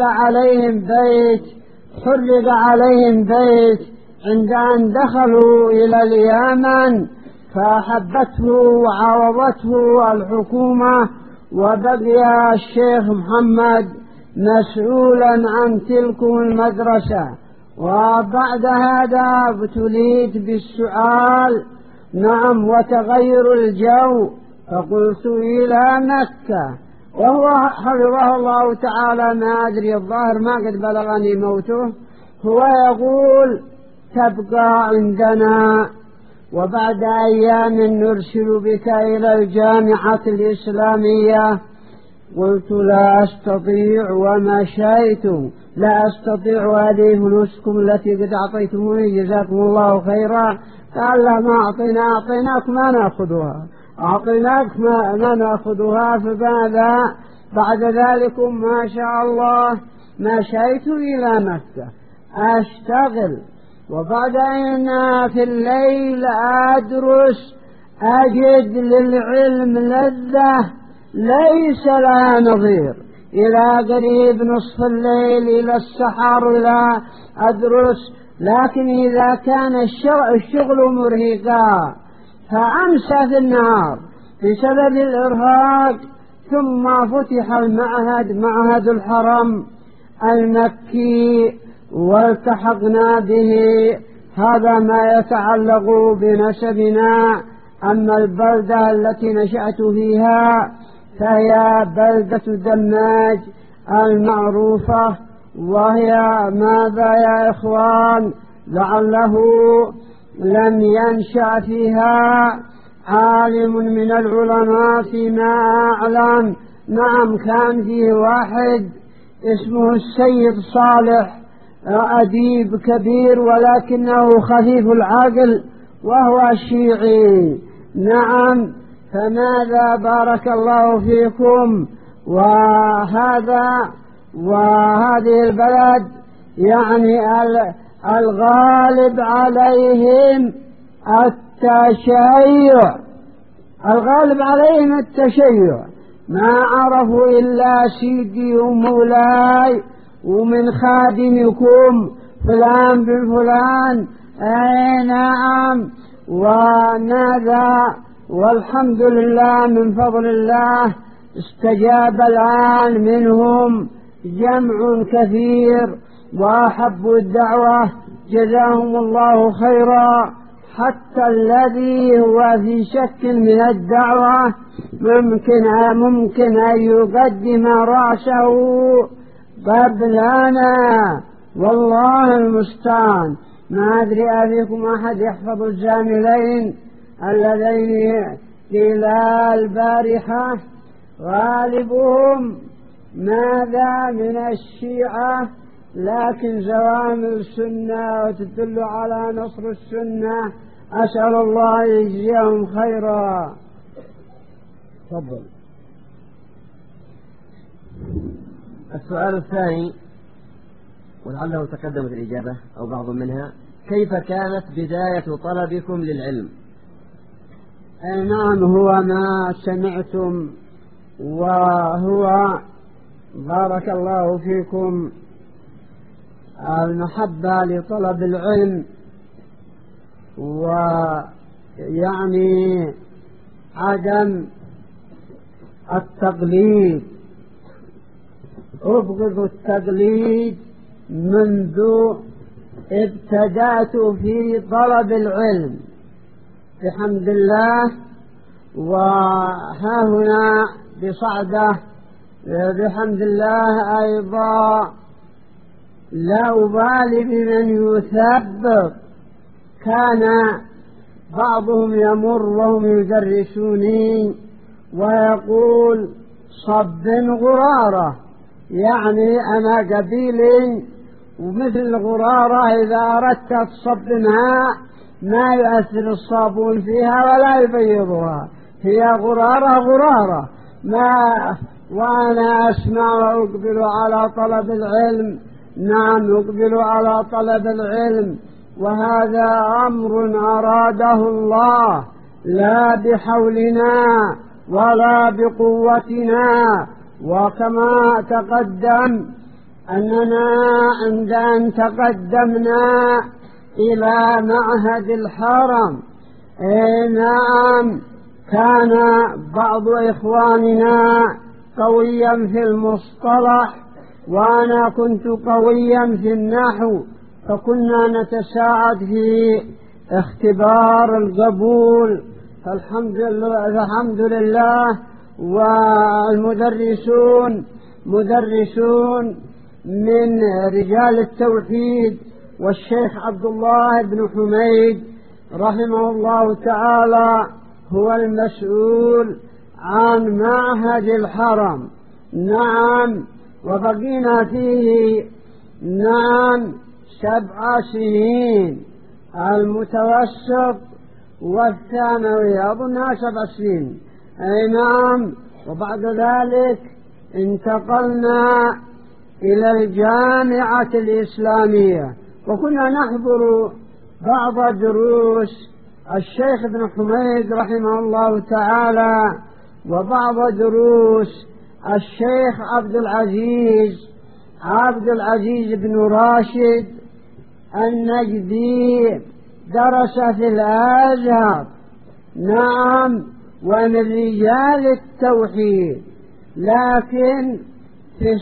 عليهم بيت عند أن دخلوا إلى اليمن، فأحبته وعاوضته الحكومة، وبقي الشيخ محمد مسؤولا عن تلك المدرسة. وبعد هذا ابتليت بالسؤال، نعم، وتغير الجو، فقلت إلى مكة، وهو حفظه الله تعالى ما أدري، الظاهر ما قد بلغني موته، هو يقول تبقى عندنا، وبعد أيام نرسل بك إلى الجامعة الإسلامية. قلت لا أستطيع، ومشيت لا أستطيع، هذه فلوسكم التي قد أعطيتموني جزاكم الله خيرا. قال لا، ما أعطيناك ما نأخذها، أعطيناك ما نأخذها. فماذا بعد ذلك ما شاء الله مشيت إلى مكة أشتغل، وبعدين في الليل أدرس، أجد للعلم لذة ليس لها نظير، إلى قريب نصف الليل إلى السحر لا أدرس. لكن إذا كان الشغل مرهقا فأمسى في النهار بسبب الإرهاق. ثم فتح معهد الحرم المكي والتحقنا به، هذا ما يتعلق بنسبنا. أما البلدة التي نشأت فيها فهي بلدة دماج المعروفة، وهي ماذا يا إخوان، لعله لم ينشأ فيها عالم من العلماء فيما أعلم. نعم، كان فيه واحد اسمه السيد صالح، أديب كبير ولكنه خفيف العقل، وهو شيعي. نعم، فماذا بارك الله فيكم. وهذه البلد يعني الغالب عليهم التشيع، ما عرفوا إلا سيدي ومولاي ومن خادمكم فلان بن فلان. أي نعم، وماذا، والحمد لله من فضل الله استجاب الآن منهم جمع كثير وأحبوا الدعوة، جزاهم الله خيرا. حتى الذي هو في شك من الدعوة ممكن أن يقدم رأسه قبلنا، والله المستعان. ما أدري أبيكم أحد يحفظ الزاملين اللذين قيل البارحة غالبهم ماذا من الشيعة، لكن زوامل السنة وتدل على نصر السنة. أسأل الله يجزيهم خيرا. تفضل. السؤال الثاني ولعله تقدمت الإجابة أو بعض منها: كيف كانت بداية طلبكم للعلم؟ نعم، هو ما سمعتم، وهو بارك الله فيكم المحبة لطلب العلم، ويعني عدم التقليد. أبغض التقليد منذ ابتدأت في طلب العلم بحمد الله، وها هنا بصعدة بحمد الله أيضا لا أبالي بمن يثبت. كان بعضهم يمر وهم يدرسوني ويقول: صب غرارة، يعني أنا قبيلي ومثل الغرارة إذا أردت تصب ماء ما يؤثر الصابون فيها ولا يبيضها، هي غرارة غرارة. وأنا أسمع وأقبل على طلب العلم. نعم، أقبل على طلب العلم، وهذا أمر أراده الله لا بحولنا ولا بقوتنا. وكما تقدم أننا عند أن تقدمنا إلى معهد الحرم، نعم، كان بعض إخواننا قويا في المصطلح وأنا كنت قويا في النحو، فكنا نتساعد في اختبار القبول. فالحمد لله. والمدرسون مدرسون من رجال التوحيد، والشيخ عبد الله بن حميد رحمه الله تعالى هو المسؤول عن معهد الحرم. نعم، وبقينا فيه 7 سنين، المتوسط والثانوي أظنها 7 سنين. نعم، وبعد ذلك انتقلنا إلى الجامعة الإسلامية، وكنا نحضر بعض دروس الشيخ ابن حميد رحمه الله تعالى، وبعض دروس الشيخ عبد العزيز بن راشد النجدي، درس في الأزهر. نعم، ومن رجال التوحيد، لكن في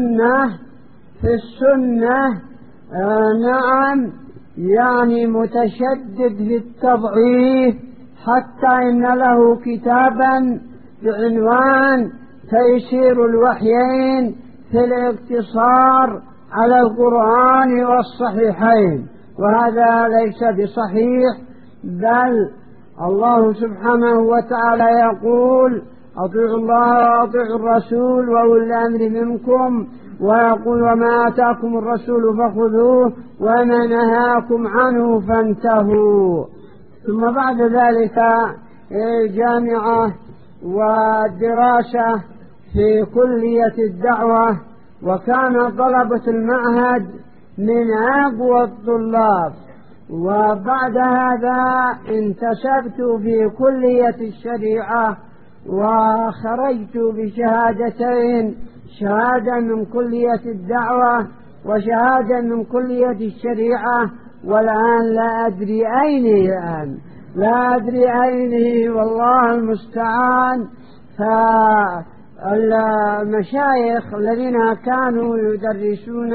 السنة نعم، يعني متشدد في التضعيف، حتى إن له كتابا بعنوان تيسير الوحيين في الاقتصار على القرآن والصحيحين، وهذا ليس بصحيح. بل الله سبحانه وتعالى يقول: أطيعوا الله وأطيعوا الرسول وأولي الأمر منكم، ويقول: وما آتاكم الرسول فخذوه وما نهاكم عنه فانتهوا. ثم بعد ذلك الجامعة والدراسة في كلية الدعوة، وكان طلبة المعهد من أقوى الطلاب. وبعد هذا انتسبت في كلية الشريعة وخرجت بشهادتين، شهادة من كلية الدعوة وشهادة من كلية الشريعة، والآن لا أدري أين والله المستعان. فالمشايخ الذين كانوا يدرسون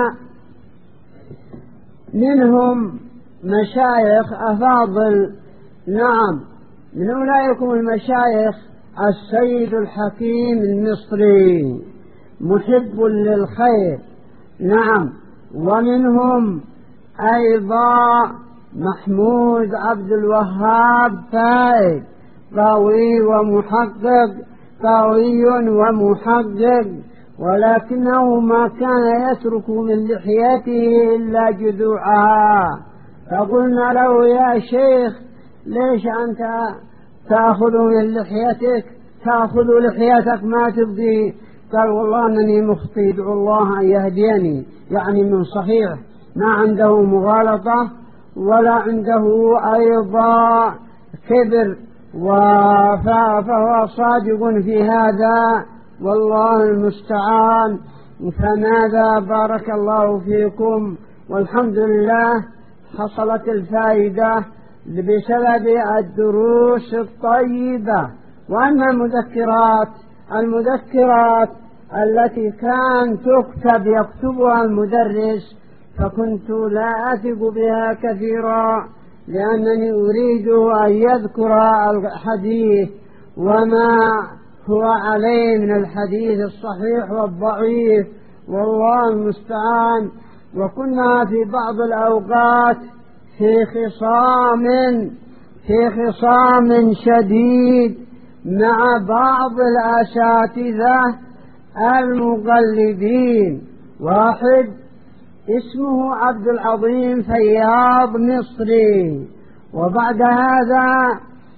منهم مشايخ أفاضل. نعم، من أولئكم المشايخ السيد الحكيم المصري محب للخير. نعم، ومنهم أيضا محمود عبد الوهاب فائد، قوي ومحقق، ولكنه ما كان يترك من لحيته إلا جذوعها. فقلنا له: يا شيخ، ليش أنت تأخذ من لحيتك؟ تأخذ لحيتك ما تبدي. قال والله أنني مخطئ ادعو الله أن يهديني، يعني من صحيح ما عنده مغالطة ولا عنده أيضا كبر، فهو صادق في هذا والله المستعان. فماذا بارك الله فيكم، والحمد لله حصلت الفائدة بسبب الدروس الطيبة. وأما المذكرات التي كان يكتبها المدرس فكنت لا أثق بها كثيرا، لأنني أريد أن يذكر الحديث وما هو عليه من الحديث الصحيح والضعيف، والله المستعان. وكنا في بعض الأوقات في خصام شديد مع بعض الأساتذة المقلدين، واحد اسمه عبد العظيم فياض مصري، وبعد هذا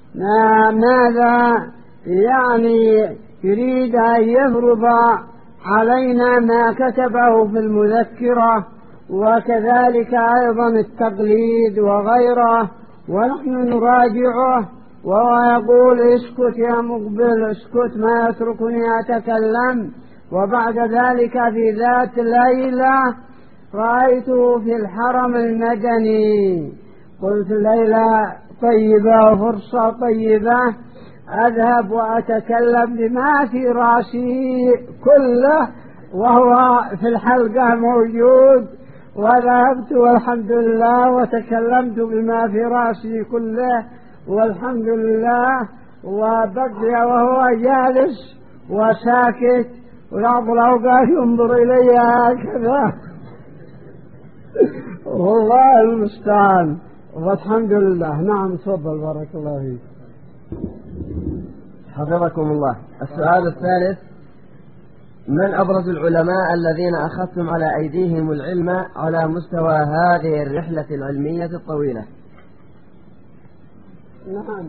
ماذا يعني يريد أن يفرض علينا ما كتبه في المذكرة، وكذلك أيضا التقليد وغيره، ونحن نراجعه وهو يقول اسكت يا مقبل اسكت، ما يتركني أتكلم. وبعد ذلك في ذات ليلة رأيته في الحرم المدني، قلت ليلة طيبة وفرصة طيبة أذهب وأتكلم بما في رأسي كله، وهو في الحلقة موجود، وذهبت والحمد لله وتكلمت بما في رأسي كله والحمد لله، وبقي وهو جالس وساكت، وبعض الأوقات ينظر إلي هكذا والله المستعان، والحمد لله. نعم تفضل بارك الله فيك. حفظكم الله. السؤال الثالث: من أبرز العلماء الذين أخذتم على أيديهم العلم على مستوى هذه الرحلة العلمية الطويلة؟ نعم،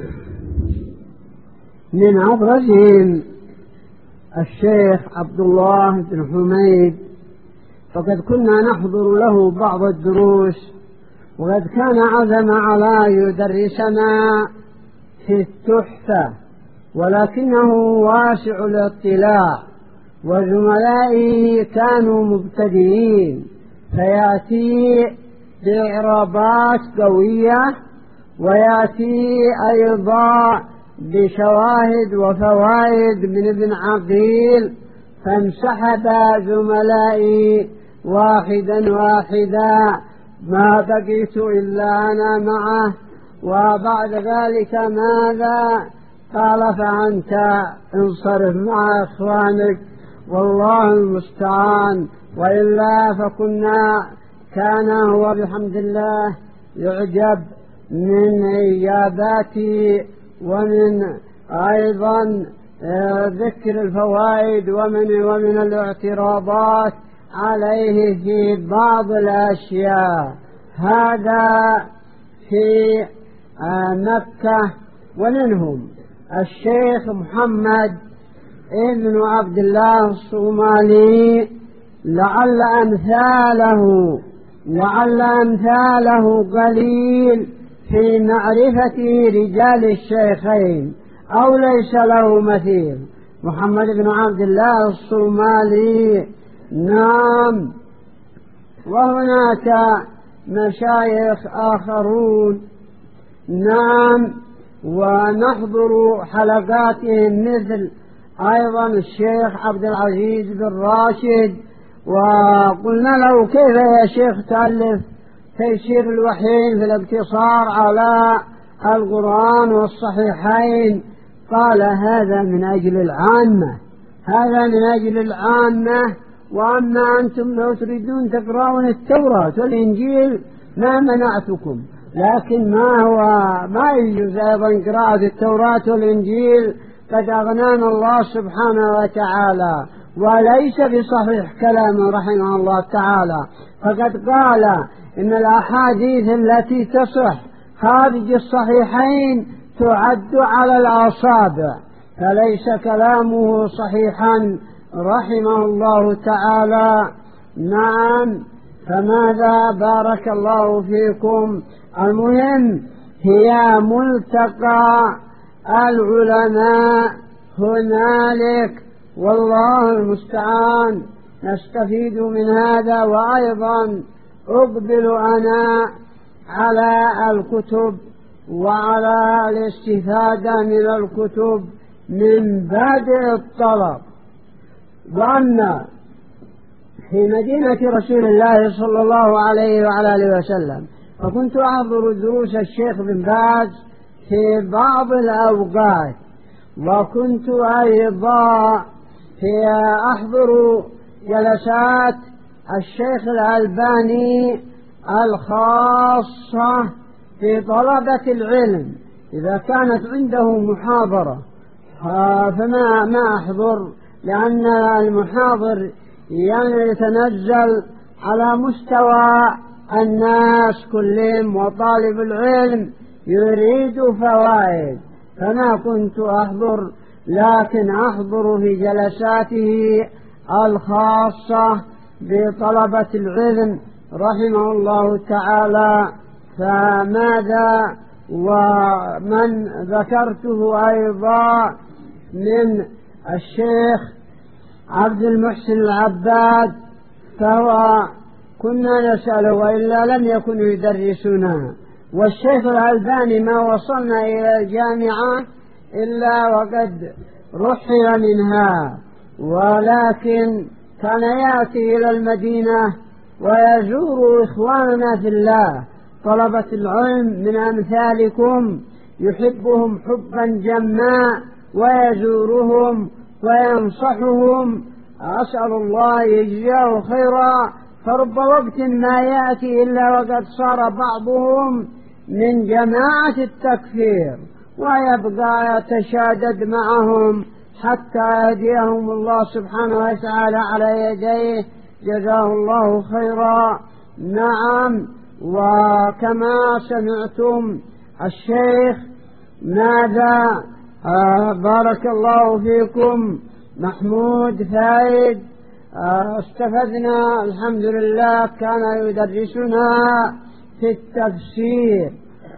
من أبرزهم الشيخ عبد الله بن حميد، فقد كنا نحضر له بعض الدروس، وقد كان عزم على يدرسنا في التحفة، ولكنه واسع الاطلاع، وزملائه كانوا مبتدئين، فيأتي بإعرابات قوية ويأتي أيضا بشواهد وفوائد من ابن عقيل، فانسحب زملائي واحدا ما بقيت إلا أنا معه. وبعد ذلك ماذا قال؟ فأنت انصرف مع إخوانك والله المستعان. وإلا كان هو بحمد الله يعجب من إجاباتي ومن أيضا ذكر الفوائد ومن الاعتراضات عليه في بعض الأشياء. هذا في مكة. ومنهم الشيخ محمد ابن عبد الله الصومالي، لعل أمثاله قليل في معرفة رجال الشيخين، أو ليس له مثيل. محمد بن عبد الله الصومالي، نعم. وهناك مشايخ آخرون، نعم، ونحضر حلقاتهم مثل أيضا الشيخ عبد العزيز بن راشد. وقلنا له كيف يا شيخ تألف تيسير الوحيين في الاقتصار على القرآن والصحيحين؟ قال هذا من أجل العامة، وأما أنتم لو تريدون تقرأون التوراة والإنجيل ما منعتكم، لكن ما يجوز أيضا قراءة التوراة والإنجيل، قد أغنانا الله سبحانه وتعالى، وليس بصحيح كلامه رحمه الله تعالى. فقد قال إن الأحاديث التي تصح خارج الصحيحين تعد على الأصابع، فليس كلامه صحيحا رحمه الله تعالى. نعم، فماذا بارك الله فيكم. المهم هي ملتقى العلماء هنالك، والله المستعان. نستفيد من هذا، وأيضا أقبل أنا على الكتب وعلى الاستفادة من الكتب من بادئ الطلب. وأن في مدينة رسول الله صلى الله عليه وعلى آله وسلم، فكنت أحضر دروس الشيخ بن باز في بعض الأوقات، وكنت أيضا أحضر جلسات الشيخ الألباني الخاصة في طلبة العلم. إذا كانت عنده محاضرة فما أحضر، لأن المحاضر يتنزل على مستوى الناس كلهم، وطالب العلم يريد فوائد، فما كنت أحضر، لكن أحضر في جلساته الخاصة بطلبة العلم رحمه الله تعالى. فماذا ومن ذكرته أيضا من الشيخ عبد المحسن العباد، فهو كنا نسأله وإلا لم يكن يدرسنا. والشيخ الألباني ما وصلنا إلى الجامعة إلا وقد رحل منها، ولكن كان يأتي إلى المدينة ويزور إخواننا في الله طلبة العلم من أمثالكم، يحبهم حبا جما ويزورهم وينصحهم. أسأل الله يجزيه خيرا. فرب وقت ما يأتي إلا وقد صار بعضهم من جماعة التكفير، ويبقى يتشادد معهم حتى يهديهم الله سبحانه وتعالى على يديه، جزاه الله خيرا. نعم، وكما سمعتم الشيخ ماذا بارك الله فيكم محمود فايد استفدنا الحمد لله. كان يدرسنا في التفسير.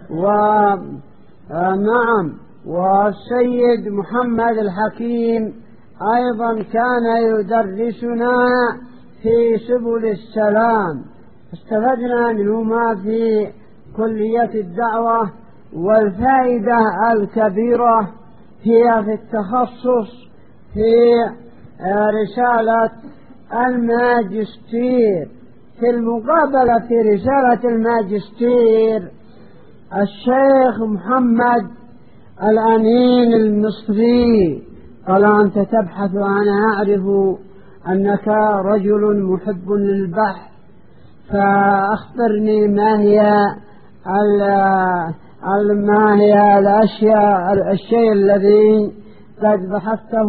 ونعم، والسيد محمد الحكيم أيضا كان يدرسنا في سبل السلام، استفدنا منهما في كلية الدعوة. والفائدة الكبيرة هي في التخصص في رسالة الماجستير. في المقابلة في رسالة الماجستير الشيخ محمد الأمين المصري قال: أنت تبحث، أنا أعرف أنك رجل محب للبحث، فأخبرني ما هي الشيء الذي قد بحثته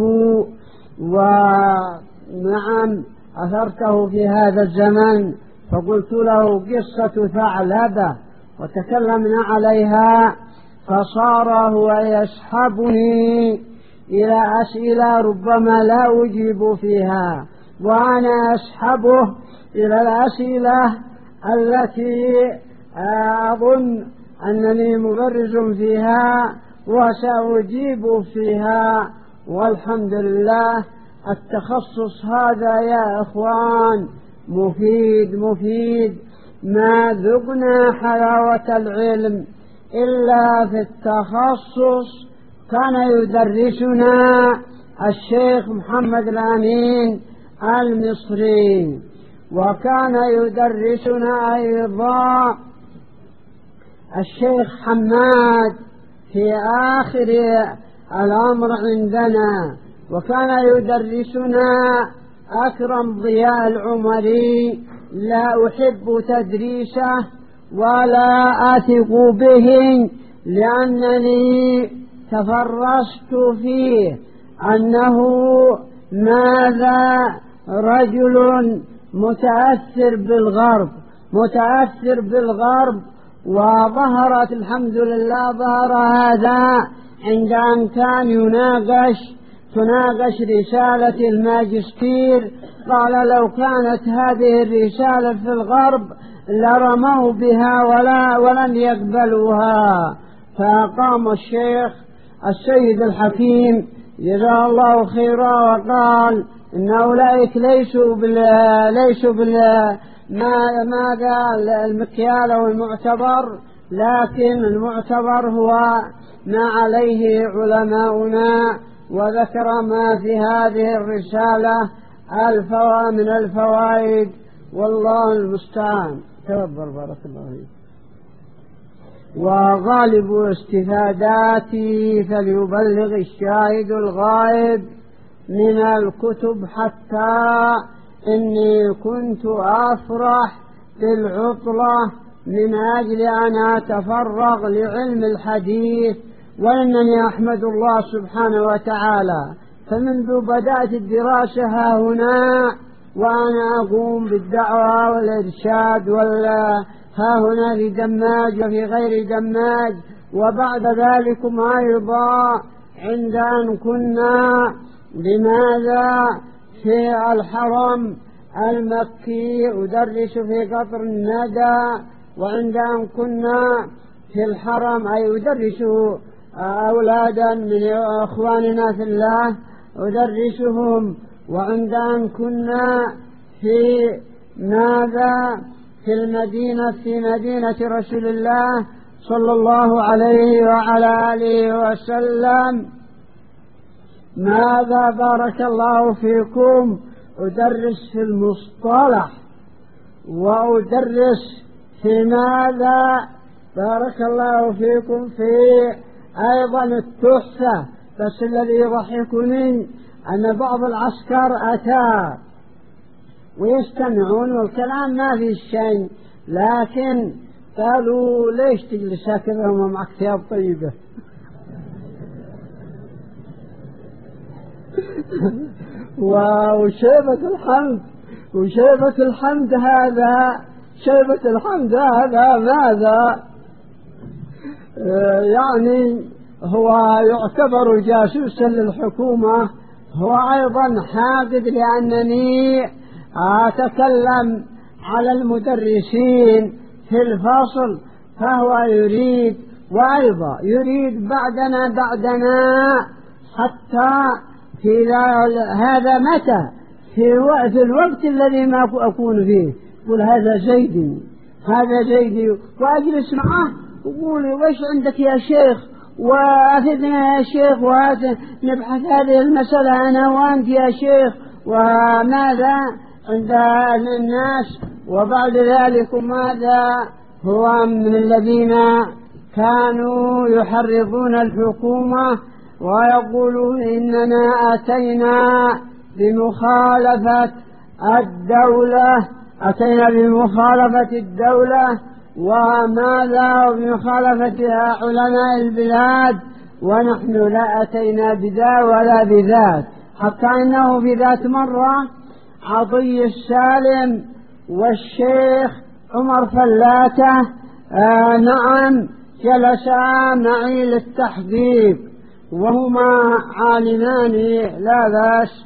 ونعم أثرته في هذا الزمن. فقلت له قصة ثعلبة وتكلمنا عليها، فصار هو يسحبني إلى أسئلة ربما لا أجيب فيها، وأنا أسحبه إلى الأسئلة التي أظن أنني مبرز فيها وسأجيب فيها. والحمد لله التخصص هذا يا إخوان مفيد. ما ذقنا حلاوة العلم إلا في التخصص. كان يدرسنا الشيخ محمد الأمين المصري، وكان يدرسنا أيضا الشيخ حماد في آخر الأمر عندنا، وكان يدرسنا أكرم ضياء العمري. لا أحب تدريسه ولا أثق به، لأنني تفرست فيه أنه ماذا رجل متأثر بالغرب، وظهرت الحمد لله ظهر هذا عند أن كان يناقش تناقش رسالة الماجستير. قال لو كانت هذه الرسالة في الغرب لرموا بها ولن يقبلوها. فقام الشيخ السيد الحكيم جزاه الله خيرا وقال إن أولئك ليسوا ماذا المكيال والمعتبر، لكن المعتبر هو ما عليه علماؤنا، وذكر ما في هذه الرسالة من الفوائد، والله المستعان. تفضل بارك الله فيك. وغالب استفاداتي فليبلغ الشاهد الغائب من الكتب، حتى إني كنت أفرح بالعطلة من أجل أن أتفرغ لعلم الحديث، وإنني أحمد الله سبحانه وتعالى. فمنذ بدأت الدراسة ها هنا وأنا أقوم بالدعوة والإرشاد ها هنا في دماج وفي غير دماج، وبعد ذلك أيضا عند أن كنا لماذا في الحرم المكي أدرس في قطر الندى، وعند أن كنا في الحرم أي أدرس أولادا من أخواننا في الله أدرسهم، وعند أن كنا في ماذا في مدينة رسول الله صلى الله عليه وعلى آله وسلم ماذا بارك الله فيكم أدرس في المصطلح، وأدرس في ماذا بارك الله فيكم في أيضا التحفة. بس الذي يضحكني أن بعض العسكر أتى ويستمعون والكلام ما في شيء، لكن قالوا ليش تجلس هكذا وما معك ثياب طيبة؟ وشيبة الحمد هذا ماذا يعني هو يعتبر جاسوسا للحكومة، هو أيضا حاقد لأنني أتكلم على المدرسين في الفصل، فهو يريد وأيضا يريد بعدنا حتى في هذا متى في الوقت الذي ما أكون فيه يقول هذا زيدي وأجلس معه وقولي وش عندك يا شيخ وأفدنا يا شيخ نبحث هذه المسألة أنا وأنت يا شيخ وماذا عند الناس. وبعد ذلك ماذا هو من الذين كانوا يحرضون الحكومة ويقولون إننا أتينا بمخالفة الدولة وماذا بمخالفتها علماء البلاد، ونحن لا أتينا بذا ولا بذات. حتى إنه في ذات مرة عطي السالم والشيخ عمر فلاتة نعم جلسا معي للتحقيق وهما عالمان لا بأس،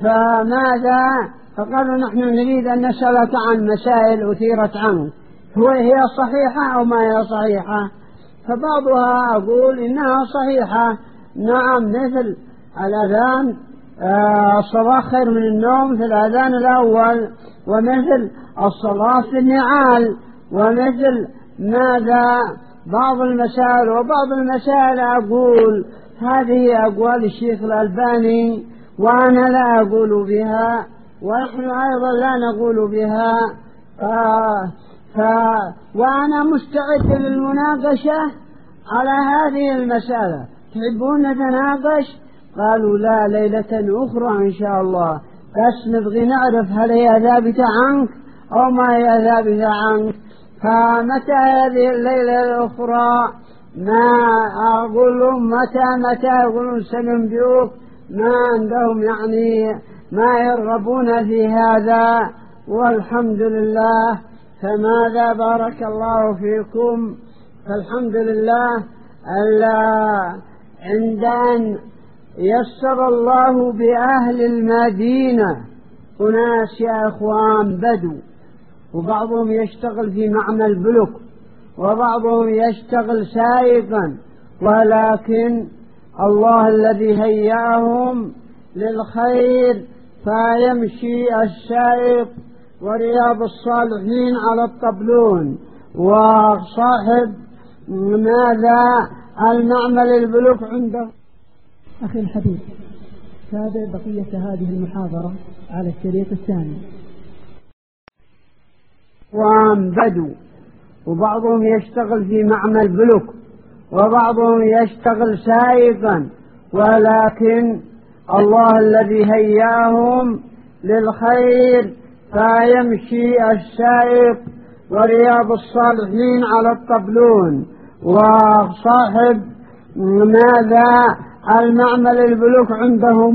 فقالوا نحن نريد أن نسألك عن مسائل أثيرت عنه هي صحيحة أو ما هي صحيحة. فبعضها أقول إنها صحيحة نعم، مثل الأذان الصلاة خير من النوم في الأذان الأول، ومثل الصلاة في النعال، ومثل ماذا بعض المسائل. وبعض المسائل أقول هذه أقوال الشيخ الألباني وأنا لا أقول بها ونحن أيضا لا نقول بها، وأنا مستعد للمناقشة على هذه المسألة. تحبون نتناقش؟ قالوا لا، ليلة أخرى إن شاء الله، بس نبغي نعرف هل هي ثابتة عنك أو ما هي ثابتة عنك. فمتى هذه الليلة الأخرى؟ ما أقول لهم متى يقولون سننبئك، ما عندهم يعني ما يرغبون في هذا، والحمد لله. فماذا بارك الله فيكم، فالحمد لله عند أن يسر الله بأهل المدينة أناس يا إخوان بدو، وبعضهم يشتغل في معمل بلوك، وبعضهم يشتغل سائقا، ولكن الله الذي هيأهم للخير، فيمشي السائق ورياض الصالحين على الطبلون، وصاحب ماذا المعمل البلوك عنده. أخي الحبيب، تابع بقية هذه المحاضرة على الشريط الثاني. بدو، وبعضهم يشتغل في معمل بلوك، وبعضهم يشتغل سائقا، ولكن الله الذي هيأهم للخير، فيمشي السائق ورياض الصالحين على الطبلون، وصاحب ماذا المعمل البلوك عنده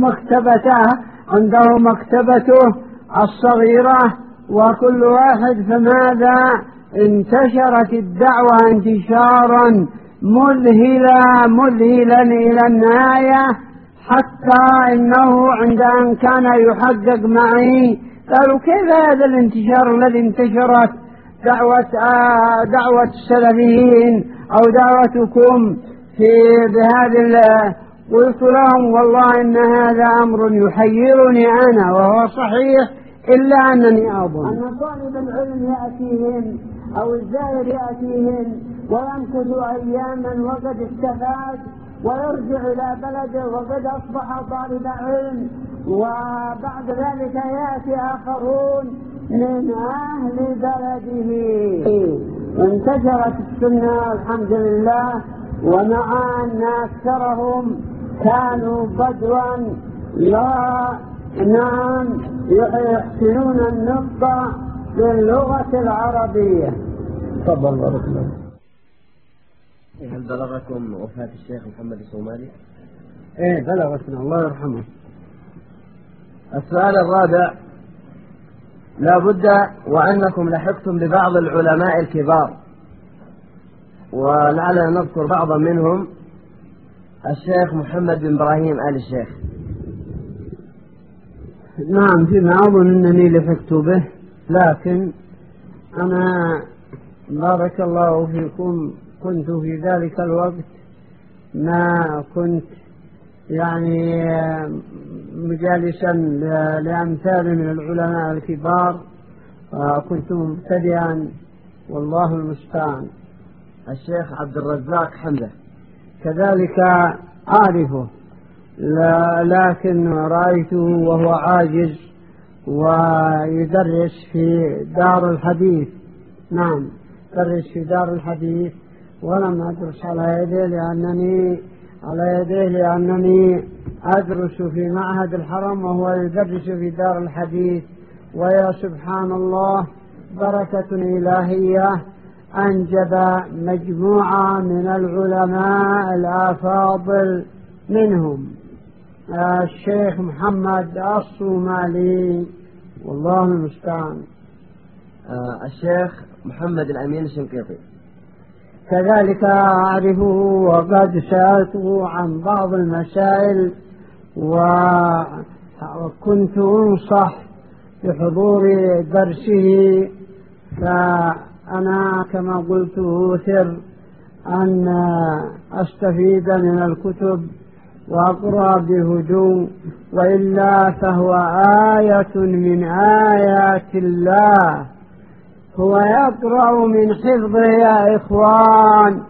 مكتبته الصغيرة، وكل واحد فماذا انتشرت الدعوة انتشارا مذهلا إلى النهاية، حتى إنه عند أن كان يحقق معي قالوا كيف هذا الانتشار الذي انتشرت دعوة السلفيين أو دعوتكم بهذا؟ قلت لهم والله إن هذا أمر يحيرني أنا، وهو صحيح، إلا أنني أظن أن طالب العلم يأتيهم أو الزائر يأتيهم ويمكث أياما وقد استفاد، ويرجع إلى بلده وقد أصبح طالب علم، وبعد ذلك يأتي آخرون من أهل بلده. انتشرت السنة الحمد لله، ومع أن أكثرهم كانوا بدوا يحسنون النطق باللغة العربية. تفضل بارك الله. هل بلغكم وفاة الشيخ محمد الصومالي؟ ايه بلغتنا، الله يرحمه. السؤال الرابع: لا بد وأنكم لحقتم ببعض العلماء الكبار، ولعلنا نذكر بعضا منهم الشيخ محمد بن إبراهيم آل الشيخ. نعم، فيما أظن أنني لحقت به، لكن أنا بارك الله فيكم كنت في ذلك الوقت ما كنت يعني مجالسا لأمثال من العلماء الكبار، كنت مبتدئا والله المستعان. الشيخ عبد الرزاق حمزة كذلك أعرفه، لكن رأيته وهو عاجز ويدرس في دار الحديث. نعم، يدرس في دار الحديث، ولم أدرس على يديه لأنني أدرس في معهد الحرم وهو يدرس في دار الحديث. ويا سبحان الله، بركة إلهية أنجب مجموعة من العلماء الأفاضل، منهم الشيخ محمد الصومالي والله المستعان، الشيخ محمد الأمين الشنقيطي كذلك أعرفه، وقد سألته عن بعض المسائل، وكنت أنصح بحضور درسه، فأنا كما قلت أوثر أن أستفيد من الكتب وأقرأ بهدوء، وإلا فهو آية من آيات الله، هو يقرأ من حفظه يا إخوان.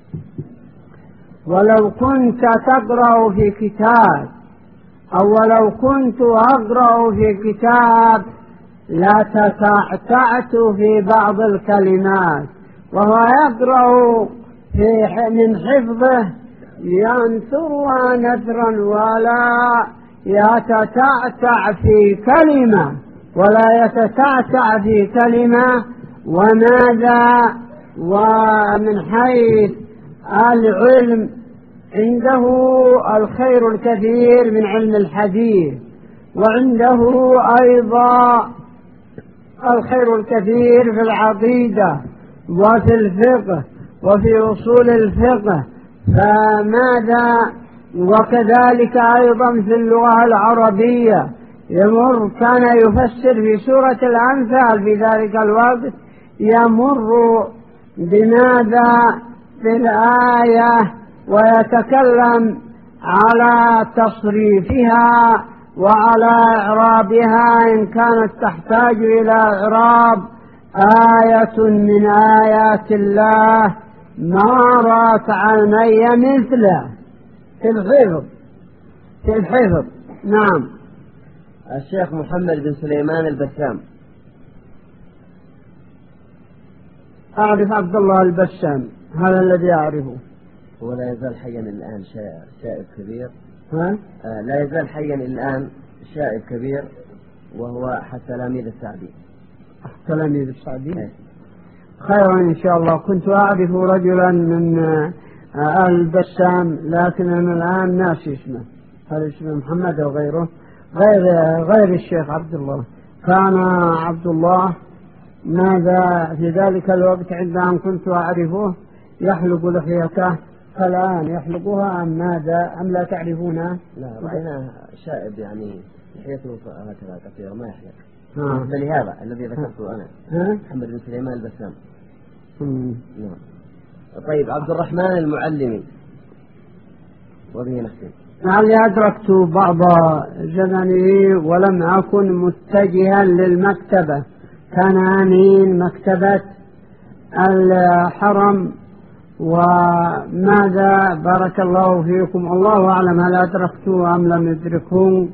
ولو كنت تقرأ في كتاب، أو لو كنت أقرأ في كتاب لا تتعتعت في بعض الكلمات، وهو يقرأ من حفظه ينثرها نثرا ولا يتتعتع في كلمة، وماذا؟ ومن حيث العلم عنده الخير الكثير من علم الحديث، وعنده أيضا الخير الكثير في العقيدة وفي الفقه وفي أصول الفقه، فماذا؟ وكذلك أيضا في اللغة العربية كان يفسر في سورة الأنفال في ذلك الوقت، يمر بماذا في الآية ويتكلم على تصريفها وعلى إعرابها إن كانت تحتاج إلى إعراب. آية من آيات الله ما رأت عيني مثله في الحفظ. نعم. الشيخ محمد بن سليمان البسام. أعرف عبد الله البسام، هذا الذي أعرفه. هو لا يزال حيا الآن شائب كبير. لا يزال حيا الآن شائب كبير، وهو أحد تلاميذ السعدي. تلاميذ السعدي. خيرا إن شاء الله. كنت أعرف رجلا من البسام، لكن أنا الآن ناسي اسمه، هل اسمه محمد أو غيره، غير الشيخ عبد الله. كان عبد الله ماذا في ذلك الوقت عندما كنت أعرفه يحلق لحيته، فالآن يحلقها أم ماذا أم لا تعرفونها؟ لا، رأينا شائب يعني لحيته هكذا كثير ما يحلق. لهذا الذي ذكرته أنا محمد بن سليمان البسام. نعم. طيب، عبد الرحمن المعلمي، وبه نختم. لعلي أدركت بعض زمني ولم أكن متجها للمكتبة، كان أمين مكتبة الحرم، وماذا بارك الله فيكم، الله أعلم هل أدركته أم لم أدركه.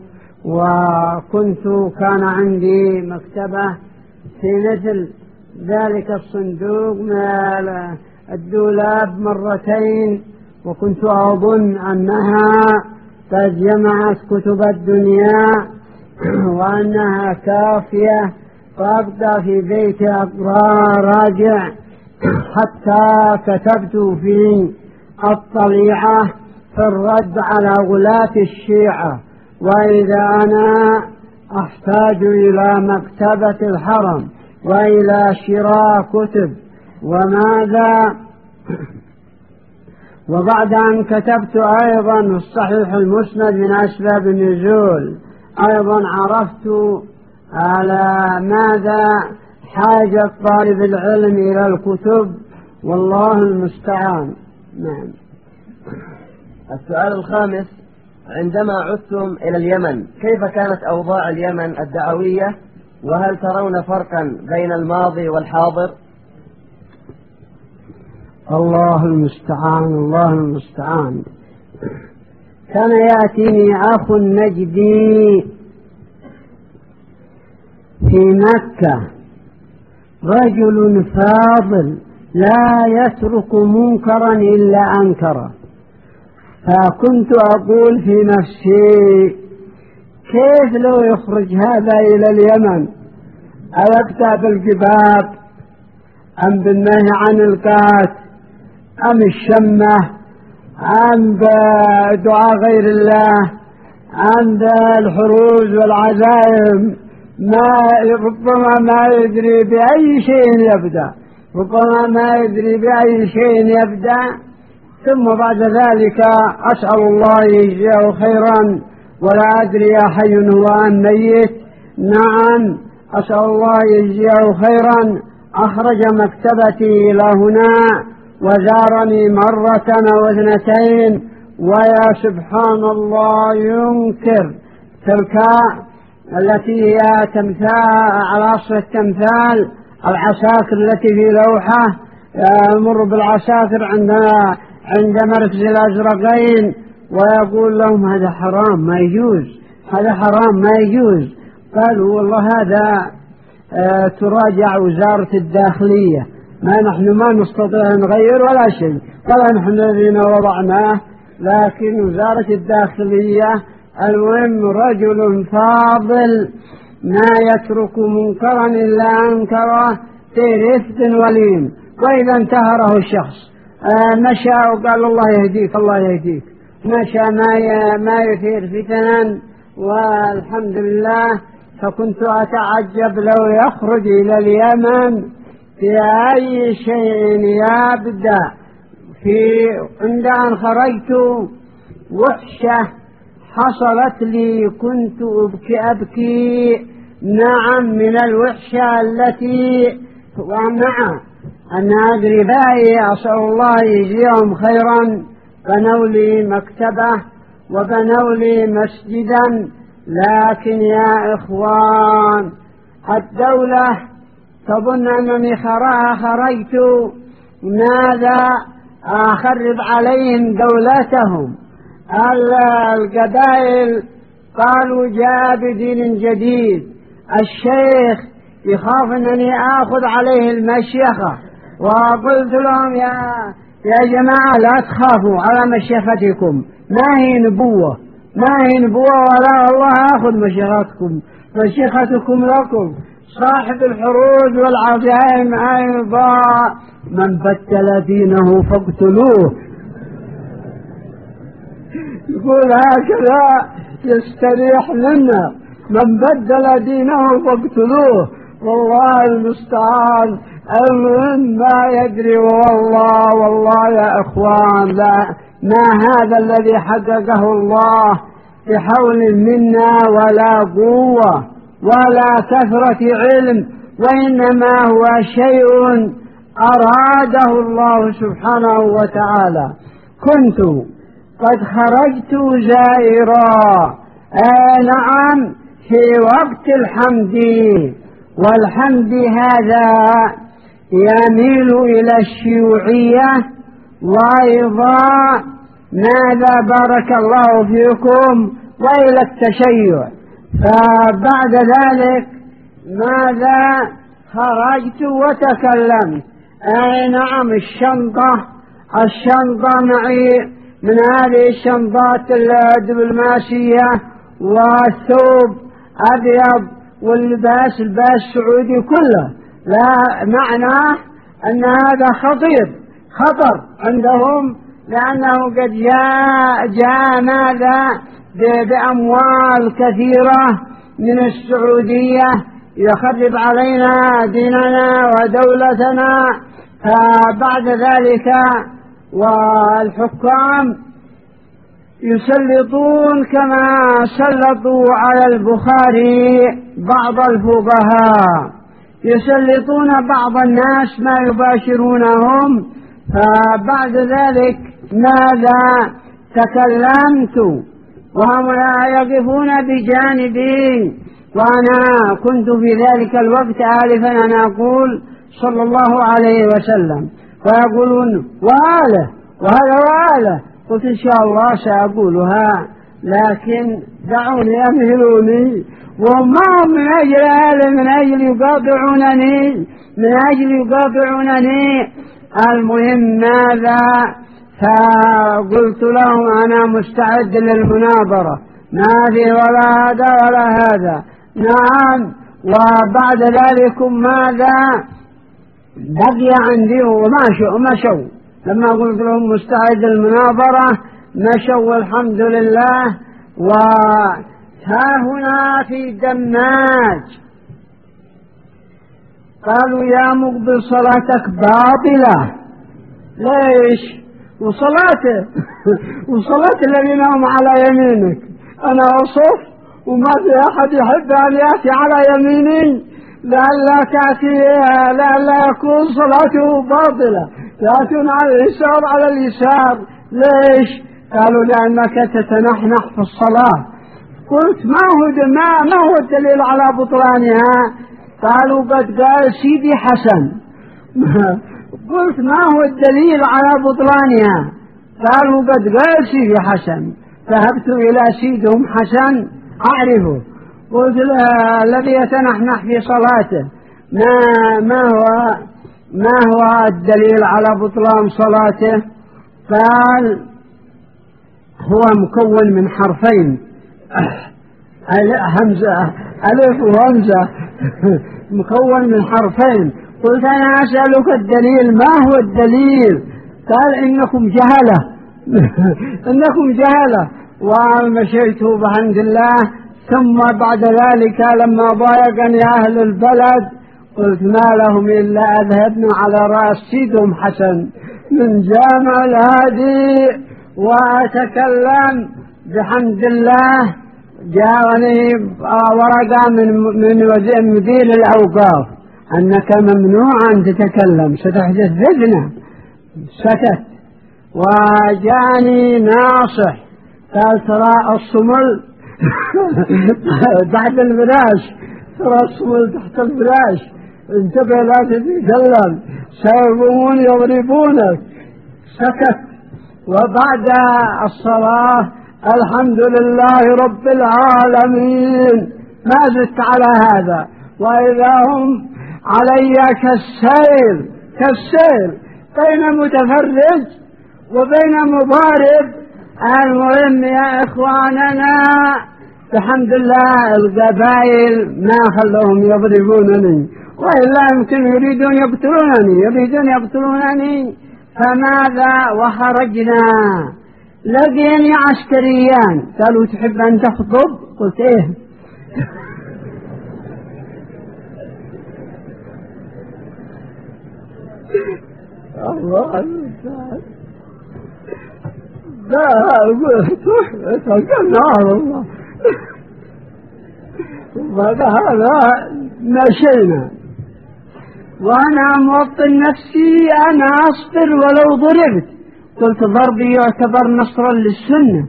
كان عندي مكتبة في مثل ذلك الصندوق من الدولاب مرتين، وكنت أظن أنها قد جمعت كتب الدنيا وأنها كافية، فأبقى في بيتي أقرأ راجع، حتى كتبت في الطليعة في الرد على غلاة الشيعة، وإذا أنا أحتاج إلى مكتبة الحرم وإلى شراء كتب وماذا. وبعد أن كتبت أيضا الصحيح المسند من أسباب النزول، أيضا عرفت على ماذا حاجة طالب العلم إلى الكتب، والله المستعان. نعم. السؤال الخامس: عندما عدتم إلى اليمن كيف كانت أوضاع اليمن الدعوية، وهل ترون فرقا بين الماضي والحاضر؟ الله المستعان، الله المستعان. كان يأتيني أخ نجدي في مكة، رجل فاضل لا يترك منكرا إلا أنكره، فكنت أقول في نفسي كيف لو يخرج هذا إلى اليمن، أيقطع بالجباب أم بالنهي عن القات أم الشمة أم بدعاء غير الله أم بالحروز والعزائم، ربما ما يدري بأي شيء يبدأ، ثم بعد ذلك أسأل الله يجزيه خيرا، ولا أدري حي هو أم ميت. نعم، أسأل الله يجزيه خيرا، أخرج مكتبتي إلى هنا وزارني مرة أو اثنتين، ويا سبحان الله ينكر تلك التي هي على أصل التمثال، العساكر التي في لوحة، يمر بالعساكر عند مركز الأزرقين ويقول لهم هذا حرام ما يجوز، هذا حرام ما يجوز. قالوا والله هذا تراجع وزارة الداخلية، نحن ما نستطيع نغير ولا شيء، ولا نحن الذين وضعناه، لكن وزارة الداخلية. المهم رجل فاضل ما يترك منكرا إلا أنكره في رفد ولين، وإذا انتهره الشخص مشى وقال الله يهديك الله يهديك، مشى ما يثير فتنا، والحمد لله. فكنت أتعجب لو يخرج إلى اليمن في أي شيء يبدأ عند أن خرجت وحشة حصلت لي كنت أبكي نعم من الوحشة التي ومع أن أقربائي أسأل الله يجزيهم خيرا بنوا لي مكتبة وبنوا لي مسجدا، لكن يا إخوان الدولة تظن أنني خرجت ماذا أخرب عليهم دولتهم. القبائل قالوا جاء بدين جديد، الشيخ يخاف أنني آخذ عليه المشيخة، وقلت لهم يا جماعة لا تخافوا على مشيختكم، ما هي نبوة ولا الله آخذ مشيختكم لكم. صاحب الحروج والعزائم أيضا من بدل دينه فاقتلوه، يقول هكذا يستريح لنا، من بدل دينه فاقتلوه. والله المستعان، المهم ما يدري. والله يا إخوان لا، ما هذا الذي حققه الله بحول منا ولا قوة ولا كثرة علم، وإنما هو شيء أراده الله سبحانه وتعالى. كنت قد خرجت زائرا، نعم في وقت الحمد، والحمد هذا يميل إلى الشيوعية وأيضا ماذا بارك الله فيكم وإلى التشيع. فبعد ذلك ماذا خرجت وتكلمت. نعم الشنطة معي من هذه الشنطات الدبلوماسية، والثوب أبيض، واللباس الباس السعودي كله. لا معناه أن هذا خطر عندهم، لأنه قد جاء ماذا بأموال كثيرة من السعودية يخرب علينا ديننا ودولتنا. فبعد ذلك والحكام يسلطون كما سلطوا على البخاري بعض الفقهاء، يسلطون بعض الناس ما يباشرونهم. فبعد ذلك ماذا تكلمت وهم لا يقفون بجانبي، وأنا كنت في ذلك الوقت آلفا أن أقول صلى الله عليه وسلم، ويقولون وهذا. قلت إن شاء الله سأقولها، لكن دعوني أمهلوني، وما من أجل من أجل يقاطعونني. المهم ماذا، فقلت لهم أنا مستعد للمناظرة، ما في ولا هذا ولا هذا. نعم. وبعد ذلك ماذا بقي عندي ومشوا. لما قلت لهم مستعد للمناظرة مشوا والحمد لله. وها هنا في دماج قالوا يا مقبل صلاتك باطلة. ليش؟ وصلاة الذين هم على يمينك أنا أصف، وما في أحد يحب أن يأتي على يميني لألا يكون صلاته باطلة، يأتون على اليسار. ليش؟ قالوا لأنك تتنحنح في الصلاة. قلت ما هو الدليل على بطلانها؟ قالوا قد قال سيدي حسن. قلت ما هو الدليل على بطلانها؟ قالوا قد قال سيدي حسن. ذهبت إلى سيدهم حسن أعرفه، قلت له الذي يتنحنح في صلاته ما هو الدليل على بطلان صلاته؟ قال هو مكون من حرفين، همزة ألف وهمزة، مكون من حرفين. قلت أنا أسألك الدليل، ما هو الدليل؟ قال إنكم جهلة. ومشيت بحمد الله. ثم بعد ذلك لما ضايقني أهل البلد قلت ما لهم إلا أذهبنا على رأس سيدهم حسن من جامع الهادي وأتكلم بحمد الله. جاءني ورقة من مدير الأوقاف أنك ممنوع أن تتكلم ستحدث فتنة. سكت. وجاءني ناصح قال ترى الصمل تحت الفراش، ترى الصمل تحت الفراش، انتبه لا تتكلم سيقومون يضربونك. سكت. وبعد الصلاة الحمد لله رب العالمين ما زدت على هذا، وإذا هم علي كالسيل بين متفرج وبين مضارب. المهم يا إخواننا بحمد الله القبائل ما خلوهم يضربونني، وإلا يمكن يريدون يقتلونني. فماذا؟ وخرجنا لقيني عسكريان قالوا تحب أن تخطب؟ قلت إيه. الله المستعان. لا تكلنا الله. وهذا مشينا وأنا موطن نفسي أنا أصبر ولو ضربت. قلت ضربي يعتبر نصرا للسنة،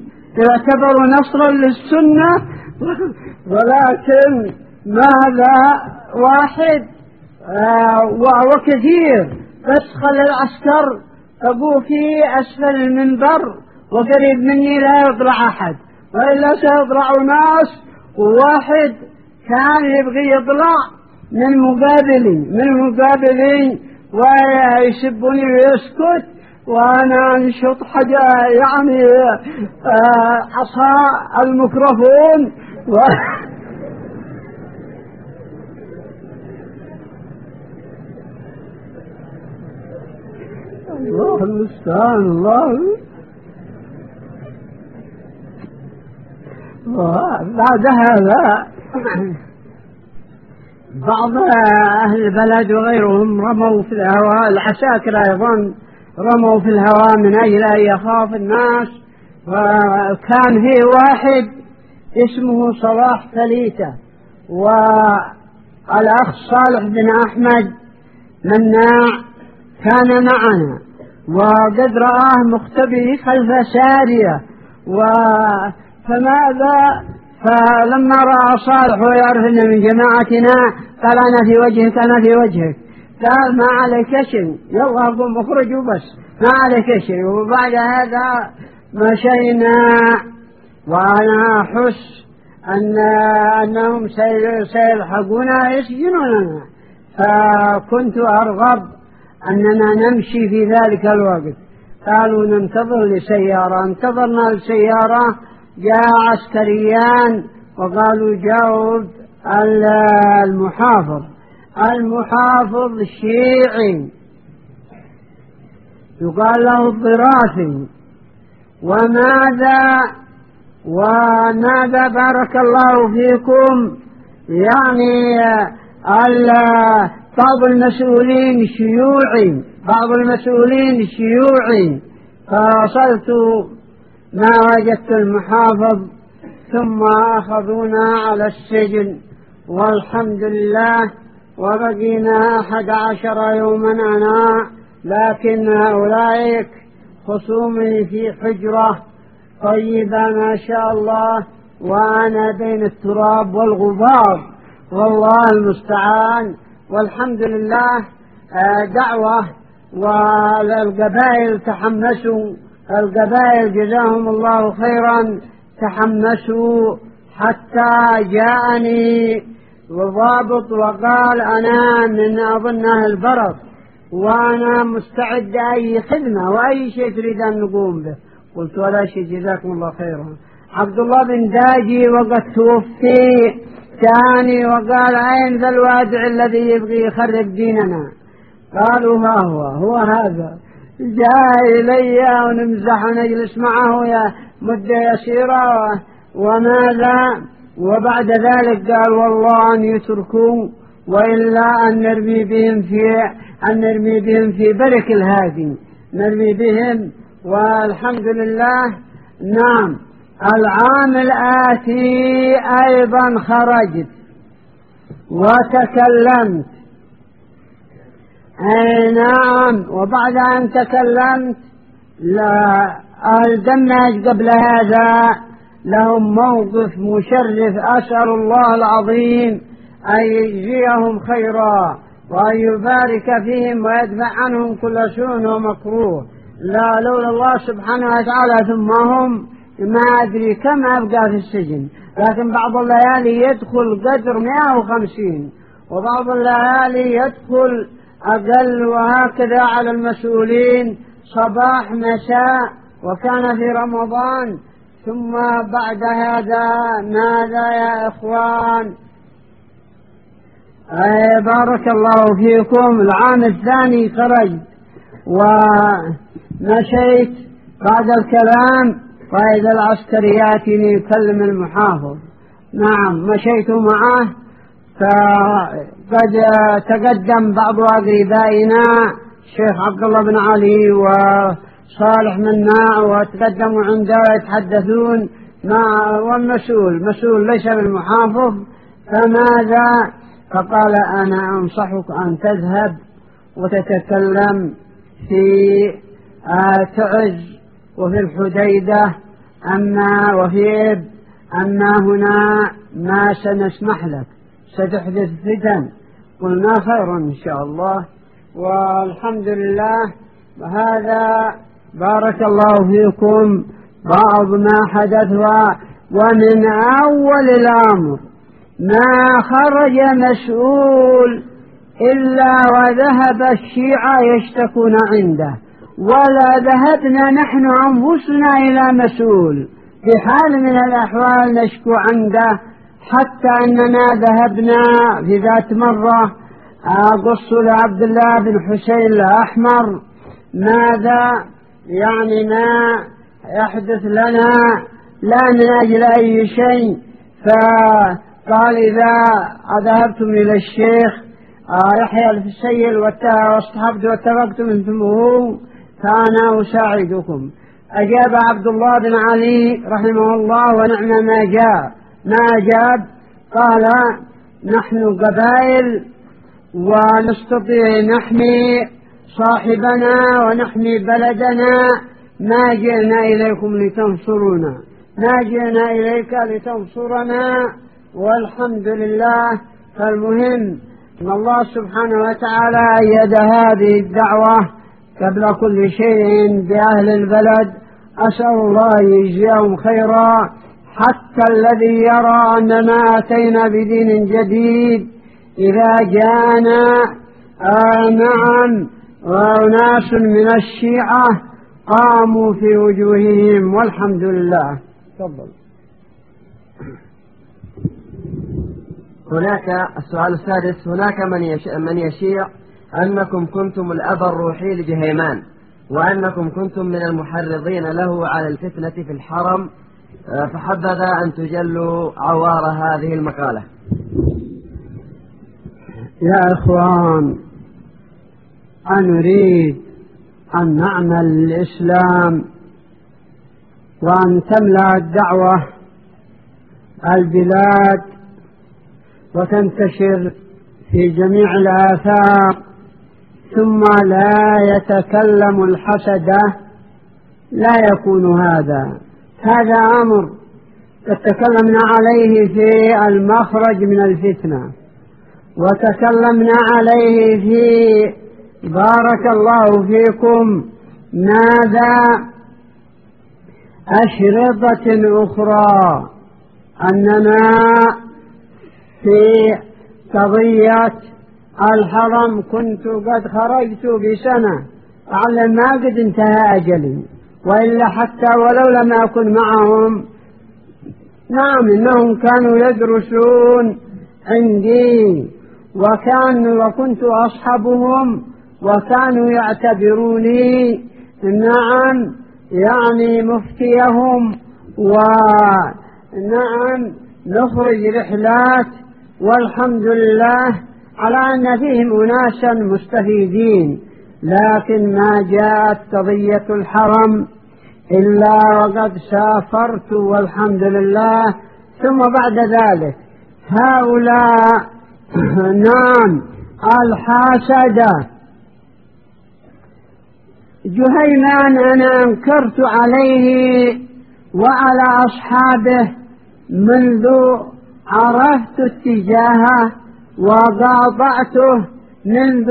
ولكن ماذا واحد وكثير بدخل العسكر أبوه في أسفل المنبر وقريب مني لا يطلع أحد وإلا سيطلع ناس. وواحد كان يبغي يطلع من مقابلي ويسبني ويسكت، وأنا أنشط حاجة يعني عصا الميكروفون الله المستعان. الله. بعد هذا بعض أهل البلد وغيرهم رموا في الهواء، العساكر أيضا رموا في الهواء من أجل أن يخاف الناس. وكان فيه واحد اسمه صلاح ثليثة، والأخ صالح بن أحمد مناع كان معنا، وقد رآه مختبئ خلف سارية. فماذا؟ فلما رأى صالح ويعرف أن من جماعتنا قال أنا في وجهك. قال ما عليك شيء، يلا قم اخرجوا بس ما عليك شيء. وبعد هذا مشينا وأنا أحس أنهم سيلحقونا يسجنوننا، فكنت أرغب أننا نمشي في ذلك الوقت. قالوا ننتظر لسيارة. انتظرنا لسيارة، جاء عسكريان وقالوا جاوب المحافظ الشيعي يقال له الضرافي. وماذا بارك الله فيكم يعني بعض المسؤولين شيوعي. فوصلت ما وجدت المحافظ، ثم أخذونا على السجن والحمد لله. وبقينا 11 يوما أنا، لكن أولئك خصومي في حجرة طيبة ما شاء الله، وأنا بين التراب والغبار والله المستعان. والحمد لله دعوة، والقبائل تحمسوا، القبائل جزاهم الله خيرا تحمسوا، حتى جاءني وضابط وقال أنا من أظن أهل البرص وأنا مستعد أي خدمة وأي شيء تريد أن نقوم به. قلت ولا شيء جزاكم الله خيرا. عبد الله بن داجي وقد توفي جاءني وقال أين ذا الوادع الذي يبغي يخرب ديننا؟ قالوا ها هو هذا. جاء إلي ونمزح ونجلس معه يا مدة يسيرة وماذا. وبعد ذلك قال والله أن يتركوا وإلا أن نرمي بهم في برك الهادي، نرمي بهم والحمد لله. نعم، العام الآتي أيضا خرجت وتكلمت. أي نعم، وبعد أن تكلمت لا الدمج قبل هذا لهم موقف مشرف، أسأل الله العظيم أن يجزيهم خيرا وأن يبارك فيهم ويدفع عنهم كل سوء ومكروه. لا لولا الله سبحانه وتعالى ثم هم ما أدري كم أبقى في السجن، لكن بعض الليالي يدخل قدر 150 وبعض الليالي يدخل أقل، وهكذا على المسؤولين صباح مساء، وكان في رمضان. ثم بعد هذا ماذا يا إخوان؟ بارك الله فيكم. العام الثاني خرجت ومشيت بعد الكلام، فإذا العسكري يأتيني يكلم المحافظ. نعم، مشيت معه، فقد تقدم بعض أقربائنا الشيخ عبد الله بن علي وصالح منا، وتقدموا عنده يتحدثون مع والمسؤول مسؤول ليس بالمحافظ. فماذا؟ فقال أنا أنصحك أن تذهب وتتكلم في تعز وفي الحديدة، أما هنا ما سنسمح لك، ستحدث فتن. قلنا خير إن شاء الله، والحمد لله. وهذا بارك الله فيكم بعض ما حدث. ومن أول الأمر ما خرج مسؤول إلا وذهب الشيعة يشتكون عنده، ولا ذهبنا نحن أنفسنا إلى مسؤول بحال من الأحوال نشكو عنده، حتى أننا ذهبنا في ذات مرة أقص لعبد الله بن حسين الأحمر ماذا يعني ما يحدث لنا، لا من أجل أي شيء. فقال إذا ذهبتم إلى الشيخ يحيى الفسيل واصطحبت واتفقتم انتمه فأنا أساعدكم. أجاب عبد الله بن علي رحمه الله ونعم ما أجاب. قال نحن قبائل ونستطيع نحمي صاحبنا ونحمي بلدنا، ما جئنا إليكم لتنصرونا، ما جئنا إليك لتنصرنا، والحمد لله. فالمهم أن الله سبحانه وتعالى أيد هذه الدعوة قبل كل شيء بأهل البلد. أسأل الله يجزيهم خيرا، حتى الذي يرى أننا أتينا بدين جديد إذا جاءنا نعم وناس من الشيعة قاموا في وجوههم، والحمد لله. تفضل. هناك السؤال السادس: هناك من يشيع أنكم كنتم الأب الروحي لجهيمان، وأنكم كنتم من المحرضين له على الفتنة في الحرم، فحبذا أن تجلوا عوار هذه المقالة. يا إخوان، أن نريد أن نعمل الإسلام وأن تملأ الدعوة البلاد وتنتشر في جميع الآفاق، ثم لا يتكلم الحسد، لا يكون هذا أمر تكلمنا عليه في المخرج من الفتنة، وتكلمنا عليه في بارك الله فيكم ماذا أشرطة أخرى، أننا في قضية الحرم كنت قد خرجت بسنة لعل ما قد انتهى أجلي، وإلا حتى ولو لم أكن معهم. نعم، إنهم كانوا يدرسون عندي وكنت أصحبهم وكانوا يعتبروني نعم يعني مفتيهم، ونعم نخرج رحلات، والحمد لله على أن فيهم أناسا مستفيدين. لكن ما جاءت قضية الحرم إلا وقد سافرت والحمد لله. ثم بعد ذلك هؤلاء نعم الحاسدة جهيمان أنا أنكرت عليه وعلى أصحابه منذ عرفت اتجاهه وقاطعته منذ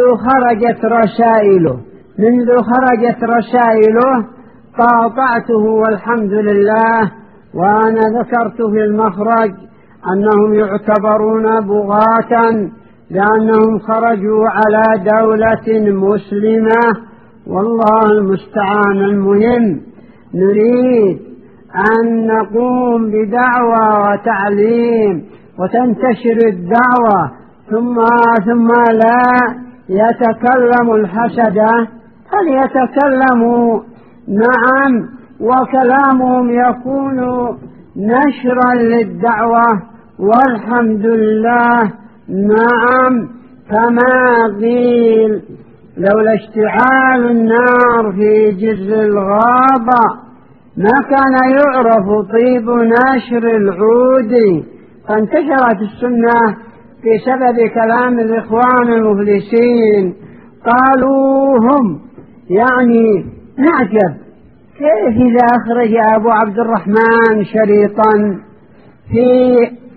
خرجت رسائله قاطعته والحمد لله. وأنا ذكرت في المخرج أنهم يعتبرون بغاة لأنهم خرجوا على دولة مسلمة والله المستعان. المهم نريد أن نقوم بدعوة وتعليم وتنتشر الدعوة ثم لا يتكلم الحسدة فليتكلموا نعم وكلامهم يكون نشرا للدعوة والحمد لله. نعم كما قيل لولا اشتعال النار في جزء الغابة ما كان يعرف طيب نشر العود. فانتشرت السنة بسبب كلام الإخوان المفلسين. قالوا هم يعني نعجب كيف إذا أخرج أبو عبد الرحمن شريطا في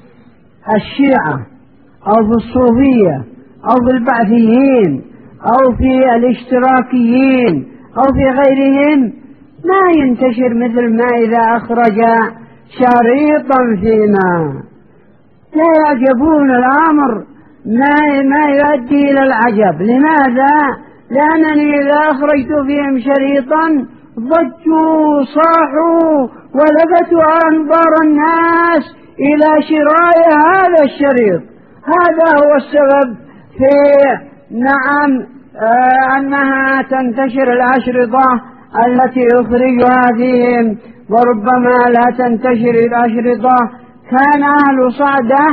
الشيعة أو في الصوفية أو في البعثيين أو في الاشتراكيين أو في غيرهم ما ينتشر مثل ما إذا أخرج شريطا فينا. لا يعجبون الأمر ما يؤدي إلى العجب. لماذا؟ لأنني إذا أخرجت فيهم شريطا ضجوا صاحوا ولفتوا أنظار الناس إلى شراء هذا الشريط. هذا هو السبب في نعم أنها تنتشر الأشرطة التي أخرجها فيهم وربما لا تنتشر الأشرطة. كان أهل صعدة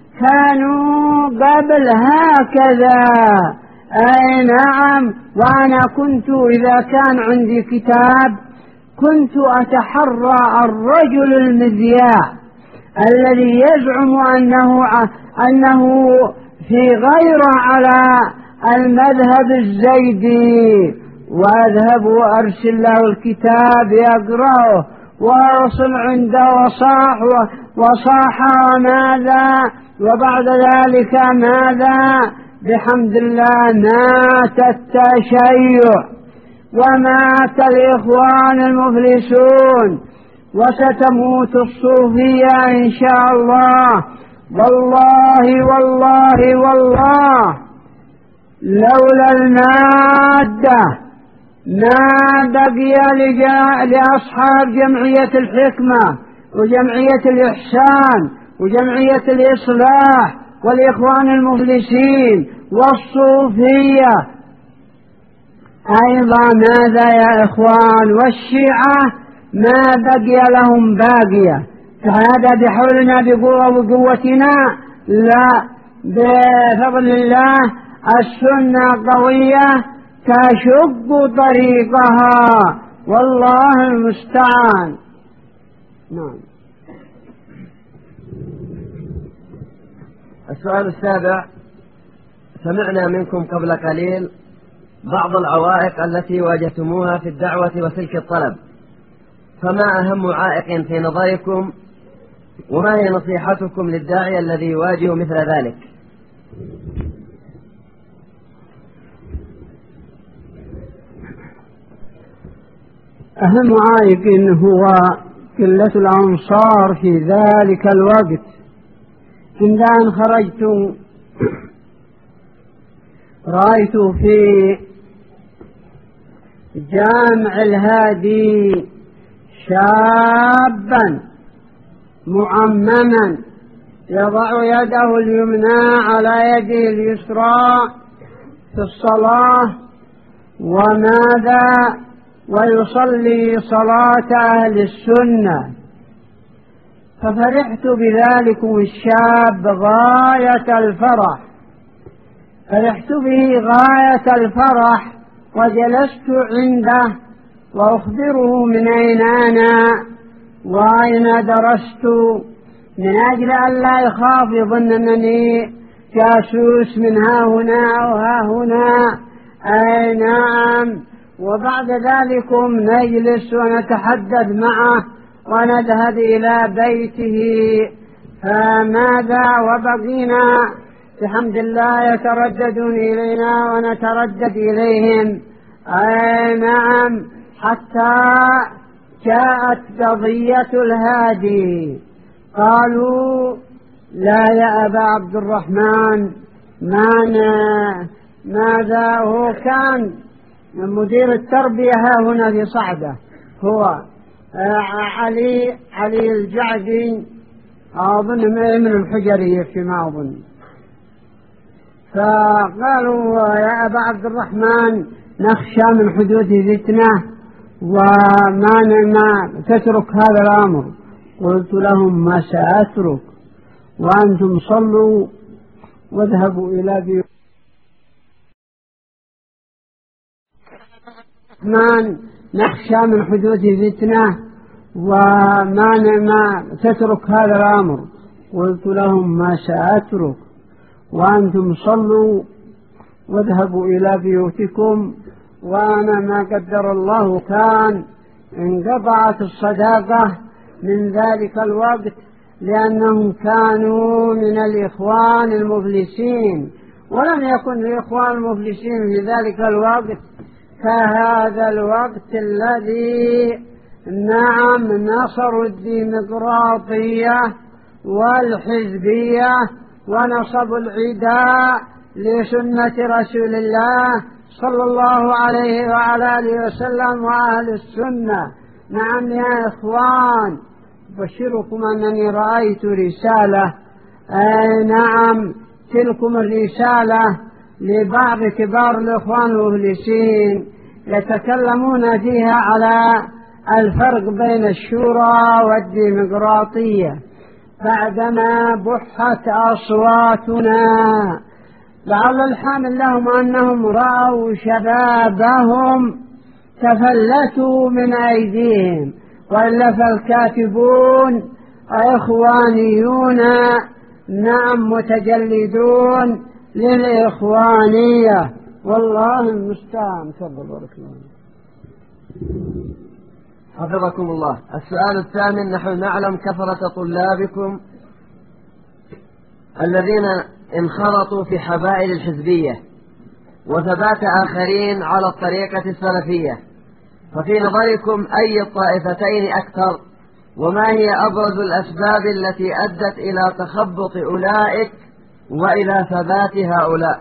كانوا قبل هكذا. أي نعم. وأنا كنت إذا كان عندي كتاب كنت أتحرى الرجل المذياع الذي يزعم أنه في غيرة على المذهب الزيدي وأذهب وأرسل له الكتاب يقرأه وأصل عنده وصاح وماذا وبعد ذلك ماذا؟ بحمد الله مات التشيع ومات الإخوان المفلسون وستموت الصوفية إن شاء الله. والله والله والله لولا المادة ما بقي لأصحاب جمعية الحكمة وجمعية الإحسان وجمعية الإصلاح والإخوان المفلسين والصوفية أيضا ماذا يا إخوان والشيعة ما بقي لهم باقية. فهذا بحولنا بقوتنا لا بفضل الله السنة قوية تشق طريقها والله المستعان. نعم. السؤال السابع: سمعنا منكم قبل قليل بعض العوائق التي واجهتموها في الدعوة وسلك الطلب، فما أهم عائق في نظركم وما هي نصيحتكم للداعية الذي يواجه مثل ذلك؟ أهم عائق هو قلة الأنصار في ذلك الوقت. عند أن خرجت رأيت في جامع الهادي شابا معمما يضع يده اليمنى على يده اليسرى في الصلاة وماذا ويصلي صلاة أهل السنة. ففرحت بذلكم الشاب غاية الفرح، فرحت به غاية الفرح وجلست عنده وأخبره من أين أنا وأين درست، من أجل أن لا يخاف يظن أنني جاسوس من ها هنا أو ها هنا. أي نعم. وبعد ذلك نجلس ونتحدث معه ونذهب إلى بيته. فماذا وبقينا بحمد الله يترددون إلينا ونتردد إليهم. أي نعم. حتى جاءت قضية الهادي، قالوا لا يا أبا عبد الرحمن، ماذا هو كان مدير التربية ها هنا في صعدة، هو علي الجعدي أظن من الحجرية فيما أظن. فقالوا يا أبا عبد الرحمن نخشى من حدوث فتنة وما تترك هذا الأمر. قلت لهم ما سأترك، وأنتم صلوا واذهبوا إلى بيوت من نخشى من حدوث فتنة وما تترك هذا الأمر. قلت لهم ما سأترك، وأنتم صلوا واذهبوا إلى بيوتكم. وأنا ما قدر الله كان انقطعت الصداقة من ذلك الوقت، لأنهم كانوا من الإخوان المفلسين، ولم يكن الإخوان المفلسين في ذلك الوقت كهذا الوقت الذي نعم نصروا الديمقراطية والحزبية ونصبوا العداء لسنة رسول الله صلى الله عليه وعلى آله وسلم وأهل السنة. نعم يا إخوان، بشركم أنني رأيت رسالة، أي نعم تلكم الرسالة لبعض كبار الإخوان المفلسين يتكلمون فيها على الفرق بين الشورى والديمقراطية بعدما بحت أصواتنا. لعل الحامل لهم أنهم رأوا شبابهم تفلتوا من أيديهم، وإلا فالكاتبون إخوانيون نعم متجلدون للإخوانية، والله المستعان. تفضل بارك الله. حفظكم الله. السؤال الثامن: نحن نعلم كثرة طلابكم الذين انخرطوا في حبائل الحزبية وثبات آخرين على الطريقة السلفية، ففي نظركم أي الطائفتين أكثر؟ وما هي أبرز الأسباب التي أدت إلى تخبط أولئك وإلى ثبات هؤلاء؟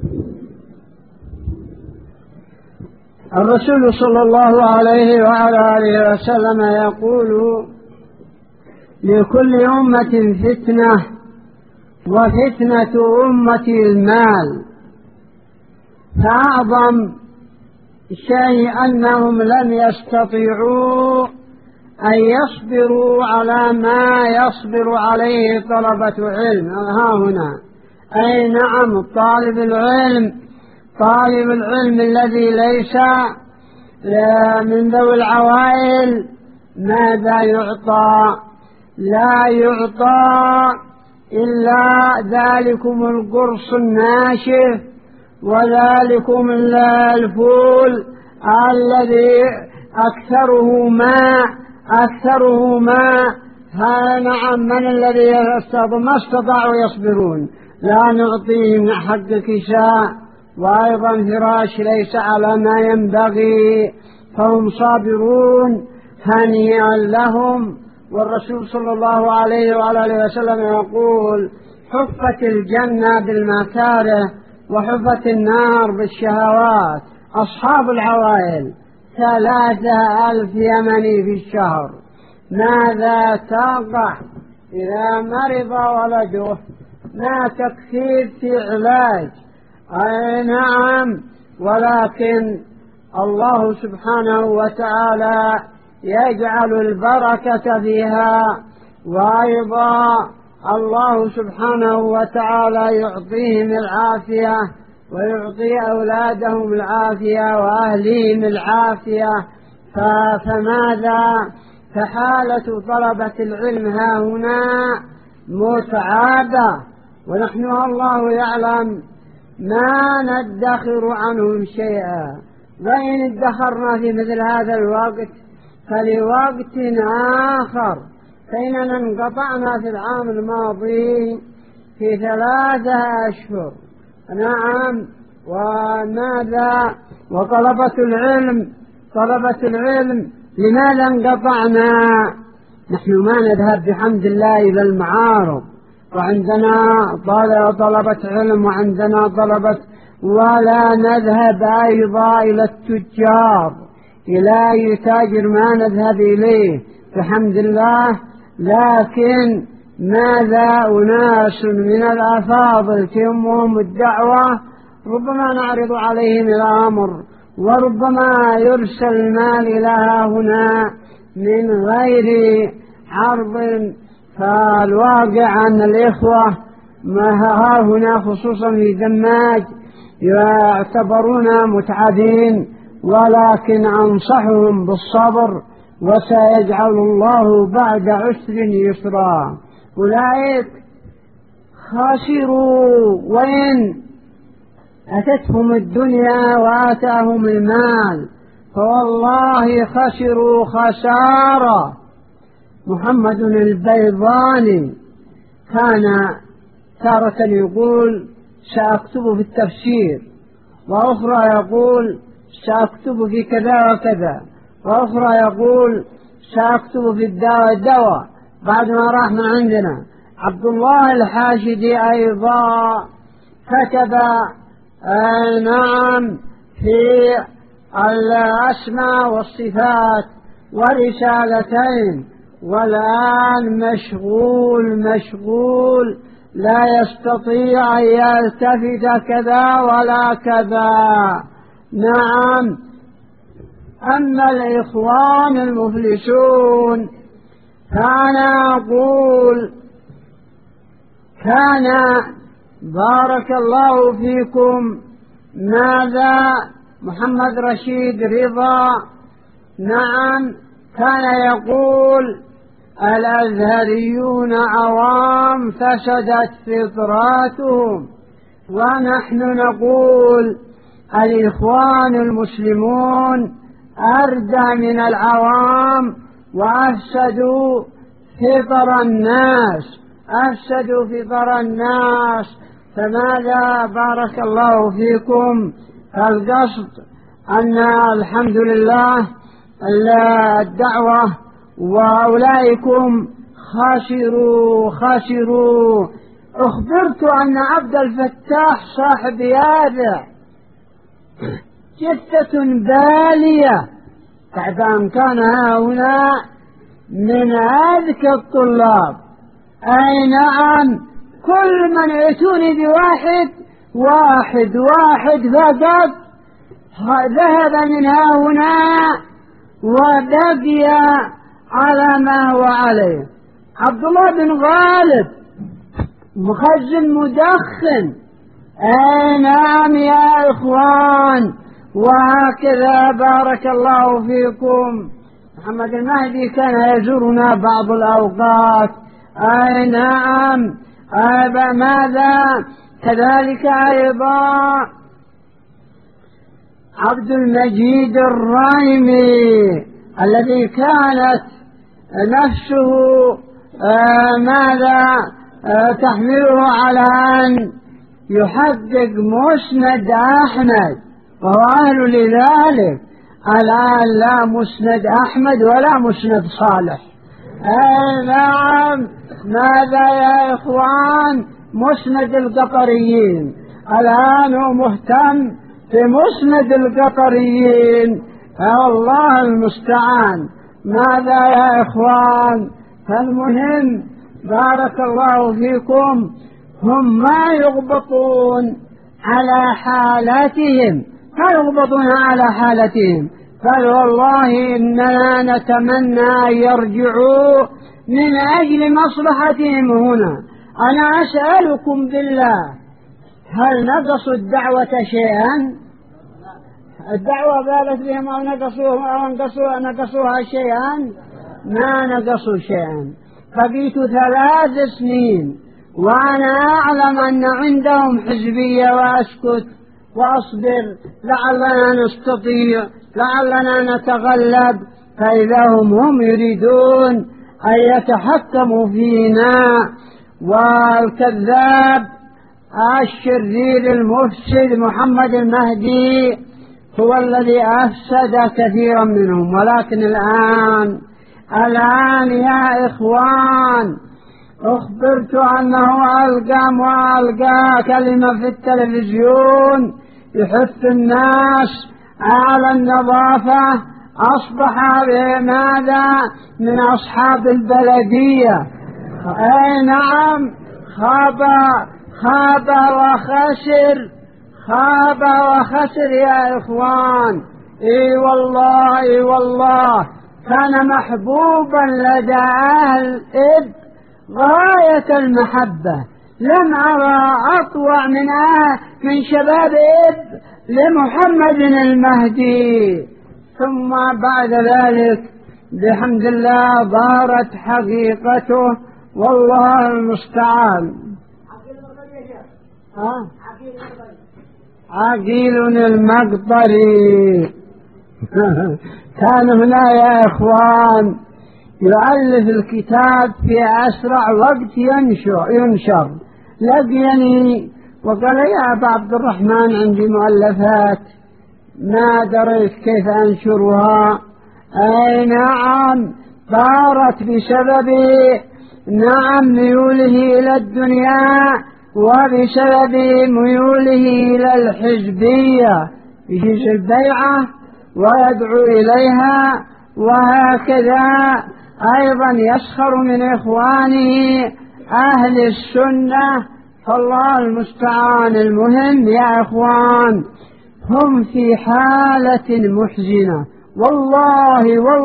الرسول صلى الله عليه وعلى آله وسلم يقول: لكل أمة فتنة وفتنة أمتي المال. فأعظم شيء أنهم لم يستطيعوا أن يصبروا على ما يصبر عليه طلبة علم. ها هنا أي نعم طالب العلم الذي ليس من ذوي العوائل ماذا يعطى؟ لا يعطى إلا ذلكم القرص الناشف وذلكم الفول الذي أكثره ماء. ها نعم من الذي ما استطاعوا يصبرون لا نعطيهم حق كساء، وأيضا فراش ليس على ما ينبغي، فهم صابرون هنيئا لهم. والرسول صلى الله عليه وعلى آله وسلم يقول: حفت الجنة بالمكاره وحفت النار بالشهوات. أصحاب العوائل 3,000 يمني في الشهر، ماذا تقع إذا مرض ولده؟ ما تكفيه في علاج. أي نعم، ولكن الله سبحانه وتعالى يجعل البركة فيها، وأيضا الله سبحانه وتعالى يعطيهم العافية ويعطي أولادهم العافية وأهليهم العافية. فماذا فحالة طلبة العلم ها هنا متعابة، ونحن الله يعلم ما ندخر عنهم شيئا، وإن ادخرنا في مثل هذا الوقت فلوقت آخر، فإننا انقطعنا في العام الماضي في 3 أشهر. نعم. وماذا وطلبة العلم لماذا انقطعنا؟ نحن ما نذهب بحمد الله إلى المعارض، وعندنا طلبة علم وعندنا طلبة، ولا نذهب أيضا إلى التجار، إلى أي تاجر ما نذهب إليه بحمد الله. لكن ماذا أناس من الأفاضل تهمهم الدعوة، ربما نعرض عليهم الأمر، وربما يرسل المال إلى هنا من غير عرض. فالواقع أن الإخوة ما هنا خصوصا في دماج يعتبرون متعبين، ولكن أنصحهم بالصبر، وسيجعل الله بعد عسر يسرا. أولئك خسروا وإن أتتهم الدنيا وآتاهم المال، فوالله خسروا خسارة. محمد البيضاني كان تارة يقول سأكتب في التفسير، وأخرى يقول سأكتب في كذا وكذا، وأخرى يقول سأكتب في الدواء بعد ما راح من عندنا. عبد الله الحاشدي أيضا كتب نعم في الأسماء والصفات ورسالتين، والآن مشغول لا يستطيع أن يلتفت كذا ولا كذا. نعم. أما الإخوان المفلسون كان بارك الله فيكم ماذا محمد رشيد رضا، نعم، كان يقول الأزهريون عوام فسدت فطراتهم، ونحن نقول الإخوان المسلمون أردى من العوام وأفسدوا فطر الناس. فماذا بارك الله خيركم. القصد أن الحمد لله الدعوة وأولئكم خاسروا. أخبرت أن عبد الفتاح صاحب هذا جثة بالية بعد أن كان هنا من أذكى الطلاب. أي نعم، كل من يأتوني بواحد فقط ذهب من هنا وبقي على ما هو عليه. عبد الله بن غالب مخزن مدخن. أي نعم يا إخوان، وهكذا بارك الله فيكم. محمد المهدي كان يزورنا بعض الأوقات. أي نعم. ماذا كذلك أيضا عبد المجيد الرايمي الذي كانت نفسه تحمله على أن يحقق مسند أحمد، وهو أهل لذلك. الآن لا مسند أحمد ولا مسند صالح. نعم. ماذا يا إخوان؟ مسند القطريين. الآن هو مهتم في مسند القطريين. الله المستعان. ماذا يا إخوان؟ فالمهم بارك الله فيكم، هم ما يغبطون على حالتهم، بل والله إننا نتمنى أن يرجعوا من أجل مصلحتهم هنا. أنا أسألكم بالله، هل نقصوا الدعوة شيئا؟ الدعوة بالت بهم أو نقصوها شيئا؟ ما نقصوا شيئا. بقيت 3 سنين وأنا أعلم أن عندهم حزبية وأسكت وأصبر لعلنا نستطيع لعلنا نتغلب، فإذا هم يريدون أن يتحكموا فينا. والكذاب الشرير المفسد محمد المهدي هو الذي أفسد كثيرا منهم. ولكن الآن يا إخوان أخبرت أنه ألقى كلمة في التلفزيون يحث الناس على النظافة، أصبح بماذا من أصحاب البلدية. أي نعم، خاب وخسر يا إخوان. إي والله كان محبوبا لدى أهل إب غاية المحبة. لم أرى أطوع من شباب إب لمحمد المهدي. ثم بعد ذلك بحمد الله ظهرت حقيقته، والله المستعان. عقيل المقطري كان هنا يا إخوان يؤلف الكتاب في أسرع وقت ينشر. لقيني وقال يا أبا عبد الرحمن عندي مؤلفات ما دريت كيف أنشرها. أي نعم، صارت بسبب ميوله إلى الدنيا وبسبب ميوله إلى الحزبية، يجيز البيعة ويدعو إليها، وهكذا أيضا يسخر من إخوانه أهل السنة. فالله المستعان. المهم يا إخوان هم في حالة محزنة. والله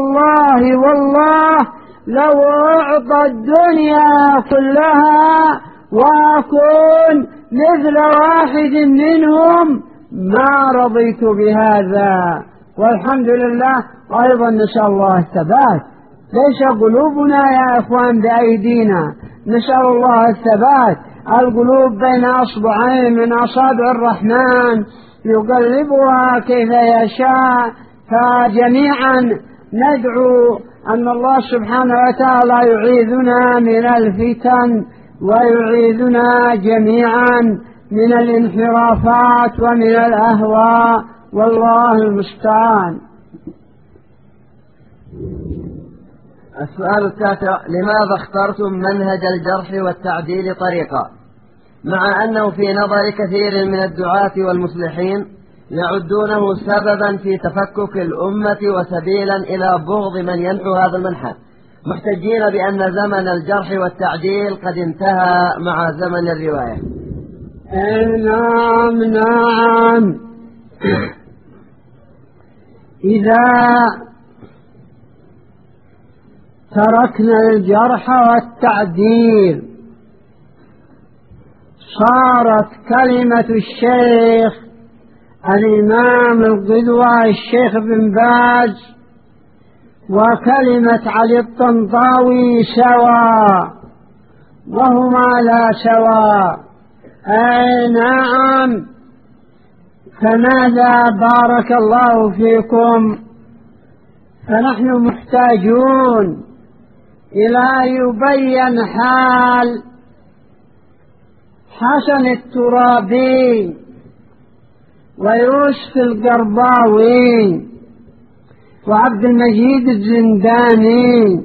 لو أعطى الدنيا كلها وأكون مثل واحد منهم ما رضيت بهذا. والحمد لله. أيضا نسأل الله الثبات. ليس قلوبنا يا إخوان بأيدينا، نسأل الله الثبات. القلوب بين أصبعين من أصابع الرحمن يقلبها كيف يشاء. فجميعا ندعو أن الله سبحانه وتعالى يعيذنا من الفتن ويعيذنا جميعا من الانحرافات ومن الأهواء، والله المستعان. السؤال 9: لماذا اخترتم منهج الجرح والتعديل طريقا، مع أنه في نظر كثير من الدعاة والمصلحين يعدونه سببا في تفكك الأمة وسبيلا إلى بغض من ينحو هذا المنحى، محتجين بأن زمن الجرح والتعديل قد انتهى مع زمن الرواية؟ نعم. إذا تركنا الجرح والتعديل صارت كلمة الشيخ الإمام القدوة الشيخ بن باز وكلمة علي الطنطاوي سواء، وهما لا سواء. أي نعم. فماذا بارك الله فيكم؟ فنحن محتاجون إلى يبين حال حسن الترابي ويوسف القرضاوي وعبد المجيد الزنداني.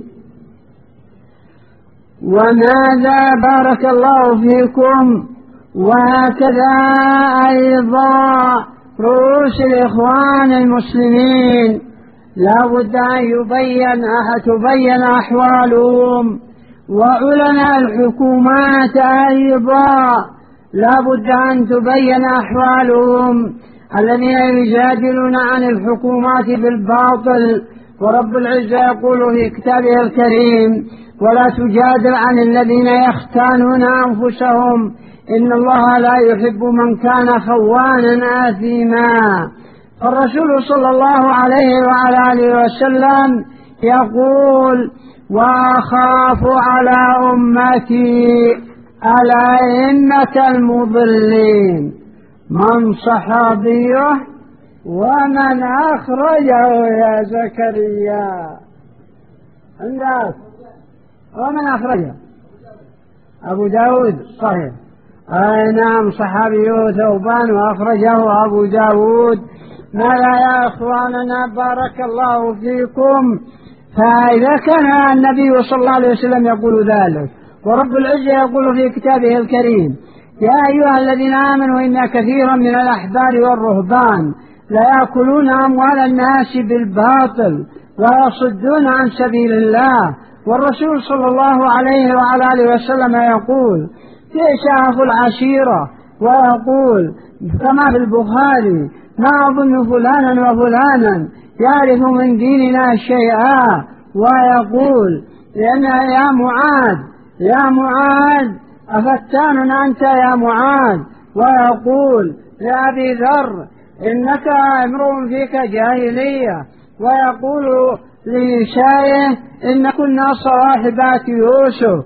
وماذا بارك الله فيكم؟ وهكذا أيضا رؤوس الإخوان المسلمين لا بد أن تبين أحوالهم، وعلماء الحكومات أيضا لا بد أن تبين أحوالهم، الذين يجادلون عن الحكومات بالباطل. ورب العزة يقول في كتابه الكريم: ولا تجادل عن الذين يختانون أنفسهم إن الله لا يحب من كان خوانا آثما. الرسول صلى الله عليه وعلى آله وسلم يقول: وأخاف على أمتي الأئمة المضلين، من صحابيه ومن أخرجه يا زكريا. عندك ومن أخرجه؟ أبو داود، صحيح. أي نعم، صحابيه ثوبان وأخرجه أبو داود. ماذا يا إخواننا بارك الله فيكم؟ فإذا كان النبي صلى الله عليه وسلم يقول ذلك، ورب العزة يقول في كتابه الكريم: يا أيها الذين آمنوا إن كثيرا من الأحبار والرهبان ليأكلون أموال الناس بالباطل ويصدون عن سبيل الله. والرسول صلى الله عليه وعلى آله وسلم يقول في شرف العشيرة، ويقول كما في البخاري: ما أظن فلانا وفلانا يعرف من ديننا شيئا. ويقول يا معاذ أفتان أنت يا معاذ. ويقول لأبي ذر: إنك امرؤ فيك جاهلية. ويقول لنسائه: إن كنا صواحبات يوسف.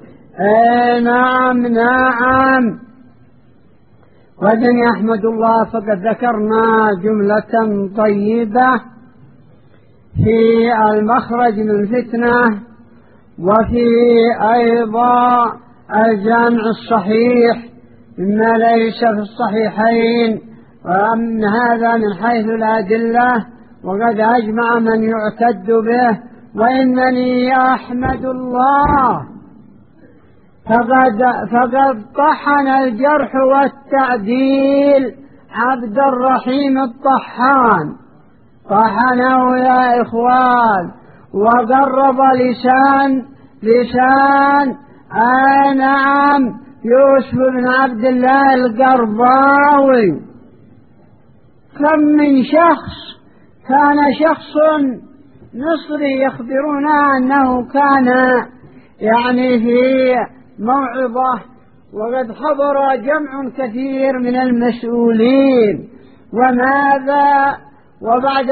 نعم. وإذن يحمد الله، فقد ذكرنا جملة طيبة في المخرج من الفتنة، وفي أيضا الجامع الصحيح مما ليس في الصحيحين، ومن هذا من حيث الأدلة، وقد أجمع من يعتد به. وإنني أحمد الله فقد طحن الجرح والتعديل عبد الرحيم الطحان، طحنه يا إخوان، وقرب لسان نعم يوسف بن عبد الله القرضاوي. كم من شخص مصري يخبرنا أنه كان في موعظة، وقد حضر جمع كثير من المسؤولين. وماذا؟ وبعد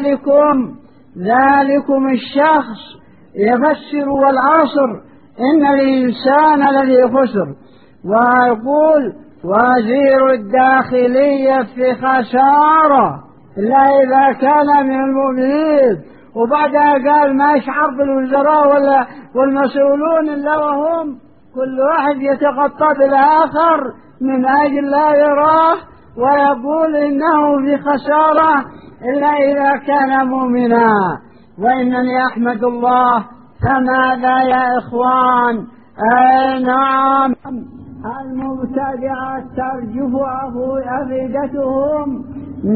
ذلكم الشخص يفسر والعصر إن الإنسان الذي خسر، ويقول وزير الداخلية في خسارة إلا إذا كان من المؤمنين. وبعدها قال: ما يشعر بالوزراء والمسؤولون إلا وهم كل واحد يتغطى بالآخر من أجل لا يراه، ويقول إنه في خسارة إلا إذا كان مؤمنا. وإنني أحمد الله. فماذا يا إخوان؟ نعم، المبتدعة ترجف أفئدتهم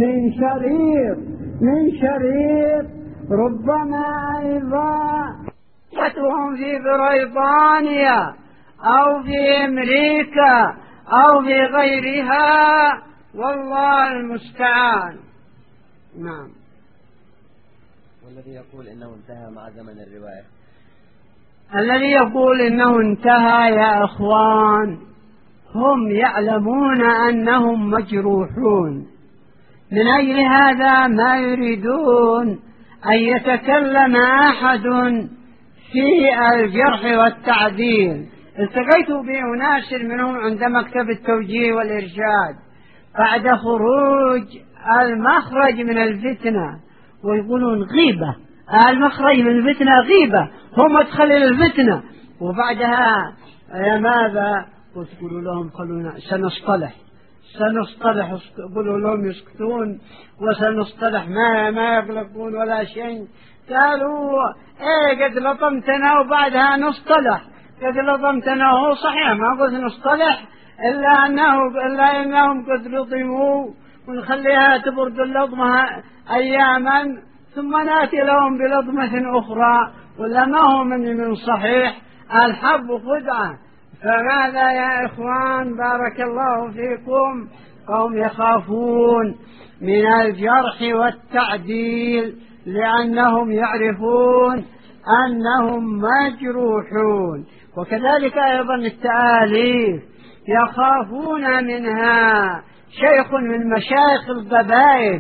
من شرير ربما أيضا يتهم في بريطانيا أو في أمريكا أو في غيرها، والله المستعان. نعم. والذي يقول إنه انتهى مع زمن الرواية، الذي يقول إنه انتهى يا إخوان، هم يعلمون أنهم مجروحون، من أجل هذا ما يريدون أن يتكلم أحد في الجرح والتعديل. التقيت بأناس منهم عند مكتب التوجيه والإرشاد بعد خروج المخرج من الفتنة، ويقولون غيبة، المخرج من الفتنة غيبة، هم مدخل الفتنة. وبعدها ماذا؟ وتقولوا لهم خلونا سنصطلح، قولوا لهم يسكتون، وسنصطلح ما يقلقون ولا شيء. قالوا قد لطمتنا وبعدها نصطلح. قد لطمتنا، هو صحيح ما قلت نصطلح إلا أنهم قد لطموا، ونخليها تبرد اللطمة أياما ثم نأتي لهم بلطمة أخرى، ولا ما هو من صحيح. الحرب خدعة. فماذا يا إخوان بارك الله فيكم؟ قوم يخافون من الجرح والتعديل لأنهم يعرفون أنهم مجروحون. وكذلك أيضا التآليف يخافون منها. شيخ من مشايخ القبائل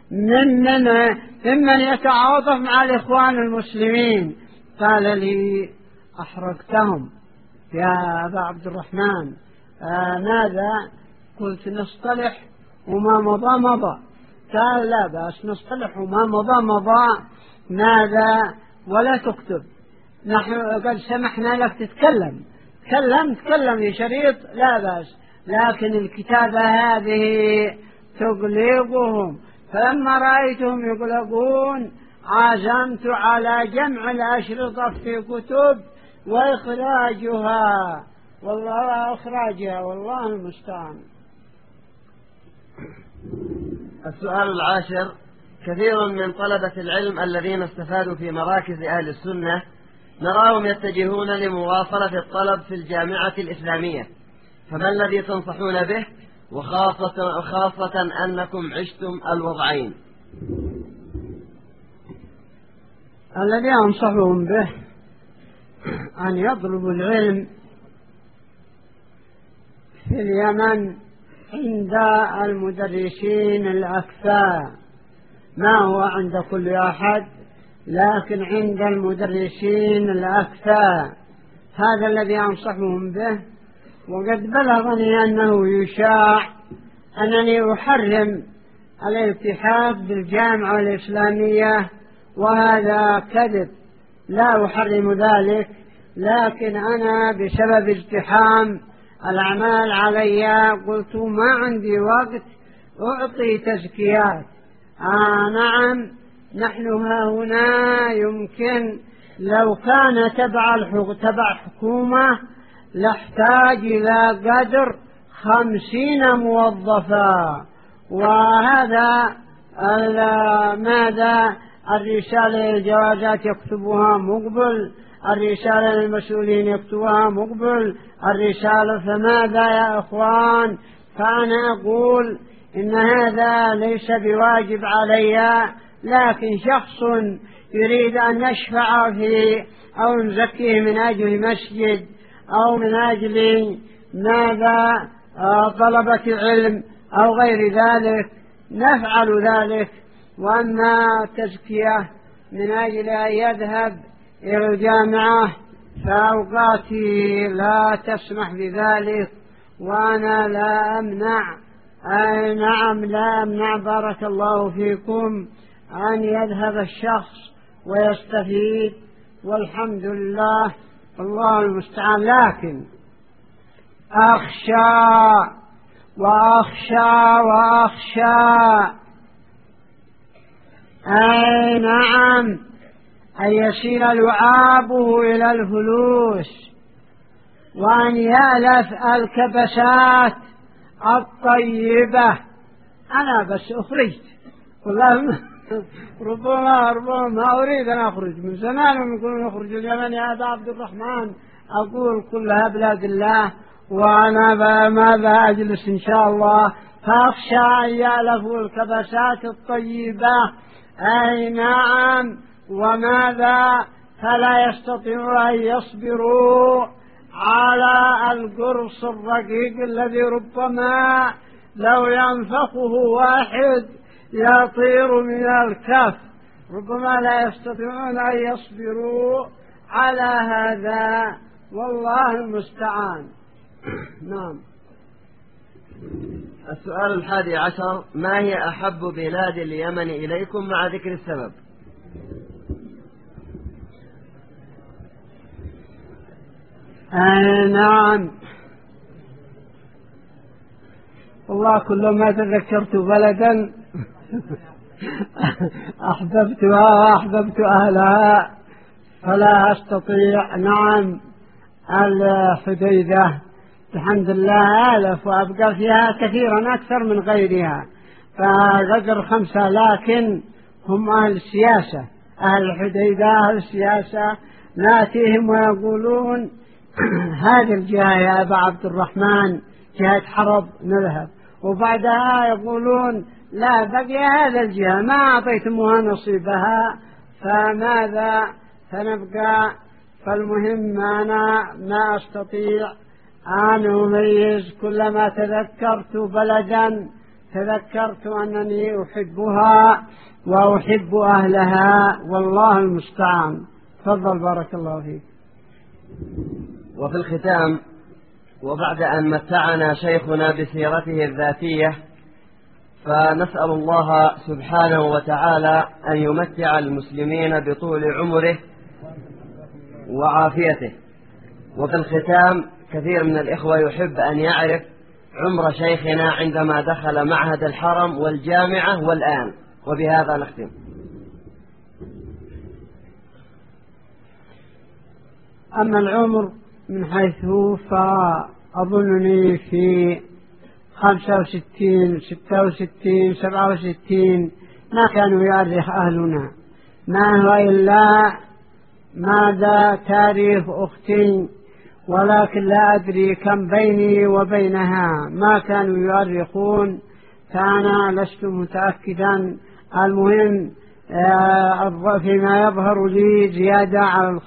ممن يتعاطف مع الإخوان المسلمين. قال لي أحرقتهم يا أبا عبد الرحمن. ماذا؟ قلت نصطلح وما مضى مضى. قال لا بأس نصطلح وما مضى مضى. ماذا؟ ولا تكتب، نحن قد سمحنا لك تتكلم. تكلم في شريط لا بأس، لكن الكتابة هذه تقلقهم. فلما رأيتهم يقلقون عزمت على جمع الأشرطة في كتب وإخراجها، والله المستعان. السؤال العاشر: كثير من طلبة العلم الذين استفادوا في مراكز أهل السنة نراهم يتجهون لمواصلة الطلب في الجامعة الإسلامية، فما الذي تنصحون به، وخاصة أنكم عشتم الوضعين؟ الذي أنصحهم به أن يطلبوا العلم في اليمن عند المدرسين الأكفاء، ما هو عند كل أحد، لكن عند المدرسين الأكفاء. هذا الذي أنصحهم به. وقد بلغني أنه يشاع أنني أحرم الالتحاق بالجامعة الإسلامية، وهذا كذب، لا أحرم ذلك، لكن أنا بسبب ازدحام الأعمال علي قلت ما عندي وقت أعطي تزكيات. نعم، نحن هنا يمكن لو كان تبع حكومة لاحتاج إلى قدر 50 موظفا. وهذا ماذا؟ الرسالة للجوازات يكتبها مقبل، الرسالة للمسؤولين يكتبها مقبل، الرسالة. فماذا يا أخوان؟ فأنا أقول إن هذا ليس بواجب علي، لكن شخص يريد أن نشفع فيه أو نزكيه من أجل مسجد أو من أجل ماذا طلبة علم أو غير ذلك نفعل ذلك. وأما تزكية من أجل أن يذهب إلى الجامعة فأوقاتي لا تسمح بذلك، وأنا لا أمنع. نعم لا أمنع، بارك الله فيكم، أن يذهب الشخص ويستفيد، والحمد لله، الله المستعان. لكن أخشى نعم أن يسير لعابه إلى الفلوس، وأن يألف الكبسات الطيبة. أنا بس أخرجت والله ربما ما أريد أن أخرج من زمان، يقولون نخرج اليمن يا أبا عبد الرحمن. أقول كلها بلاد الله، وأنا ماذا أجلس إن شاء الله. فأخشى أن يألفوا الكبسات الطيبة. نعم، وماذا؟ فلا يستطيعوا أن يصبروا على القرص الرقيق الذي ربما لو ينفخه واحد يطير من الكف. ربما لا يستطيعون أن يصبروا على هذا، والله المستعان. نعم. السؤال 11: ما هي أحب بلاد اليمن إليكم مع ذكر السبب؟ نعم، والله كلما تذكرت بلدا أحببتها وأحببت أهلها فلا أستطيع. نعم، الحديدة الحمد لله آلف، وأبقى فيها كثيرا أكثر من غيرها، فغدر 5، لكن هم أهل السياسة. أهل الحديدة أهل السياسة، ناتيهم ويقولون هذه الجهة يا أبا عبد الرحمن جهة حرب نذهب، وبعدها يقولون لا بقي هذا الجهة ما أعطيتموها نصيبها، فماذا؟ فنبقى. فالمهم أنا ما أستطيع أن أميز، كلما تذكرت بلدا تذكرت أنني أحبها وأحب أهلها، والله المستعان. تفضل بارك الله فيك. وفي الختام، وبعد أن متعنا شيخنا بسيرته الذاتية، فنسأل الله سبحانه وتعالى أن يمتع المسلمين بطول عمره وعافيته. وفي الختام، كثير من الإخوة يحب أن يعرف عمر شيخنا عندما دخل معهد الحرم والجامعة والآن، وبهذا نختم. أما العمر من حيث فأظنني في 65 66 67 ما كانوا يؤرخ أهلنا، ما هو إلا ماذا تاريخ أختي، ولكن لا أدري كم بيني وبينها، ما كانوا يؤرخون، فأنا لست متأكدا. المهم فيما يظهر لي زيادة على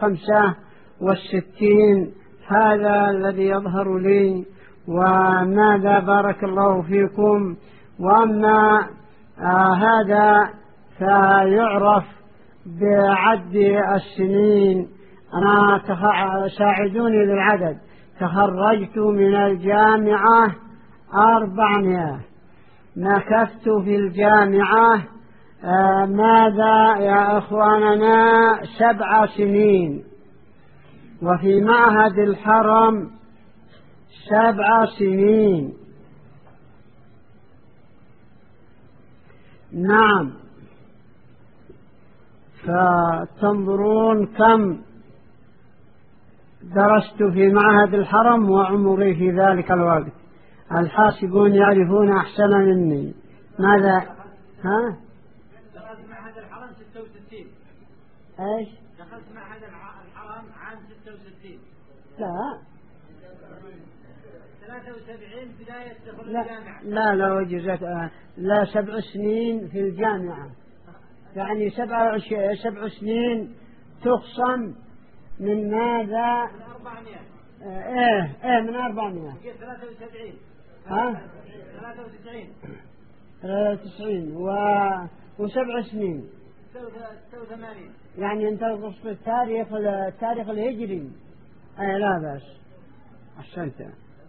65، هذا الذي يظهر لي. وماذا بارك الله فيكم. وأما هذا فيعرف بعد السنين. أنا ساعدوني بالعدد. تخرجت من الجامعة 400، مكثت في الجامعة ماذا يا أخواننا 7 سنين، وفي معهد الحرم 7 سنين. نعم، فتنظرون كم درست في معهد الحرم وعمري في ذلك الوقت. الحاسبون يعرفون أحسن مني. ماذا؟ ها؟ دخلت معهد الحرم 66. ايش؟ دخلت معهد الحرم عام 66. لا 73 بداية دخول لا الجامعة. لا وجزت لا 7 سنين في الجامعة، يعني 7 سنين تخصم من ماذا؟ من 400. من 400. 73. ها؟ 93 و7 سنين 86. يعني انت قصت التاريخ الهجري. لا بأس، أحسنت.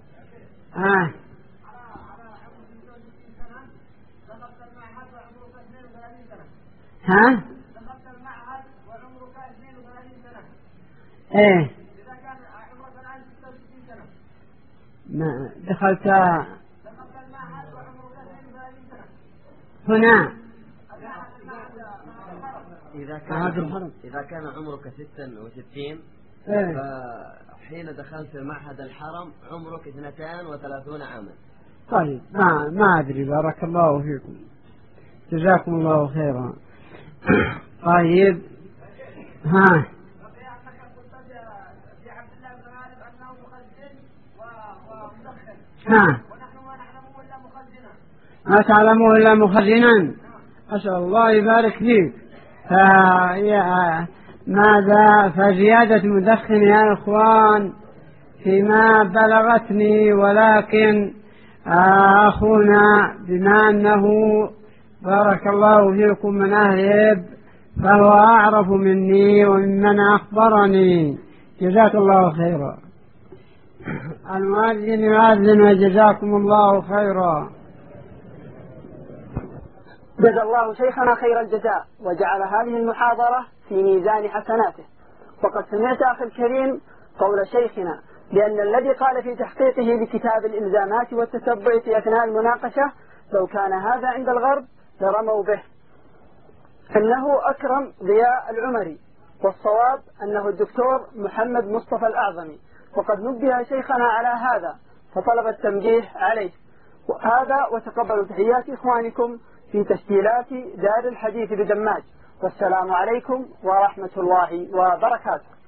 ها؟ دخلت المعهد وعمرك 32 سنة. ايه إذا كان عمرك الآن 66 سنة. ما دخلت المعهد وعمرك 32 سنة. هنا. إذا كان عمرك 66، فحين دخلت معهد الحرم عمرك 32 عاما. طيب ما أدري، بارك الله فيكم، جزاكم الله خيرا. طيب ها. ما تعلموا إلا مخزنا. أسأل الله يبارك فيك. ماذا فزيادة مدخن يا إخوان فيما بلغتني، ولكن أخونا بما أنه بارك الله فيكم من أهل إب فهو أعرف مني وممن أخبرني، جزاك الله خيرا. المؤذن يؤذن وجزاكم الله خيرا. جزا الله شيخنا خير الجزاء وجعل هذه المحاضرة في ميزان حسناته. وقد سمعت أخي الكريم قول شيخنا بأن الذي قال في تحقيقه لكتاب الإلزامات والتتبع في أثناء المناقشة لو كان هذا عند الغرب لرموا به، إنه أكرم ضياء العمري، والصواب أنه الدكتور محمد مصطفى الأعظمي، وقد نبه شيخنا على هذا فطلب التنبيه عليه. وهذا وتقبلوا تحيات إخوانكم في تسجيلات دار الحديث بدماج، والسلام عليكم ورحمة الله وبركاته.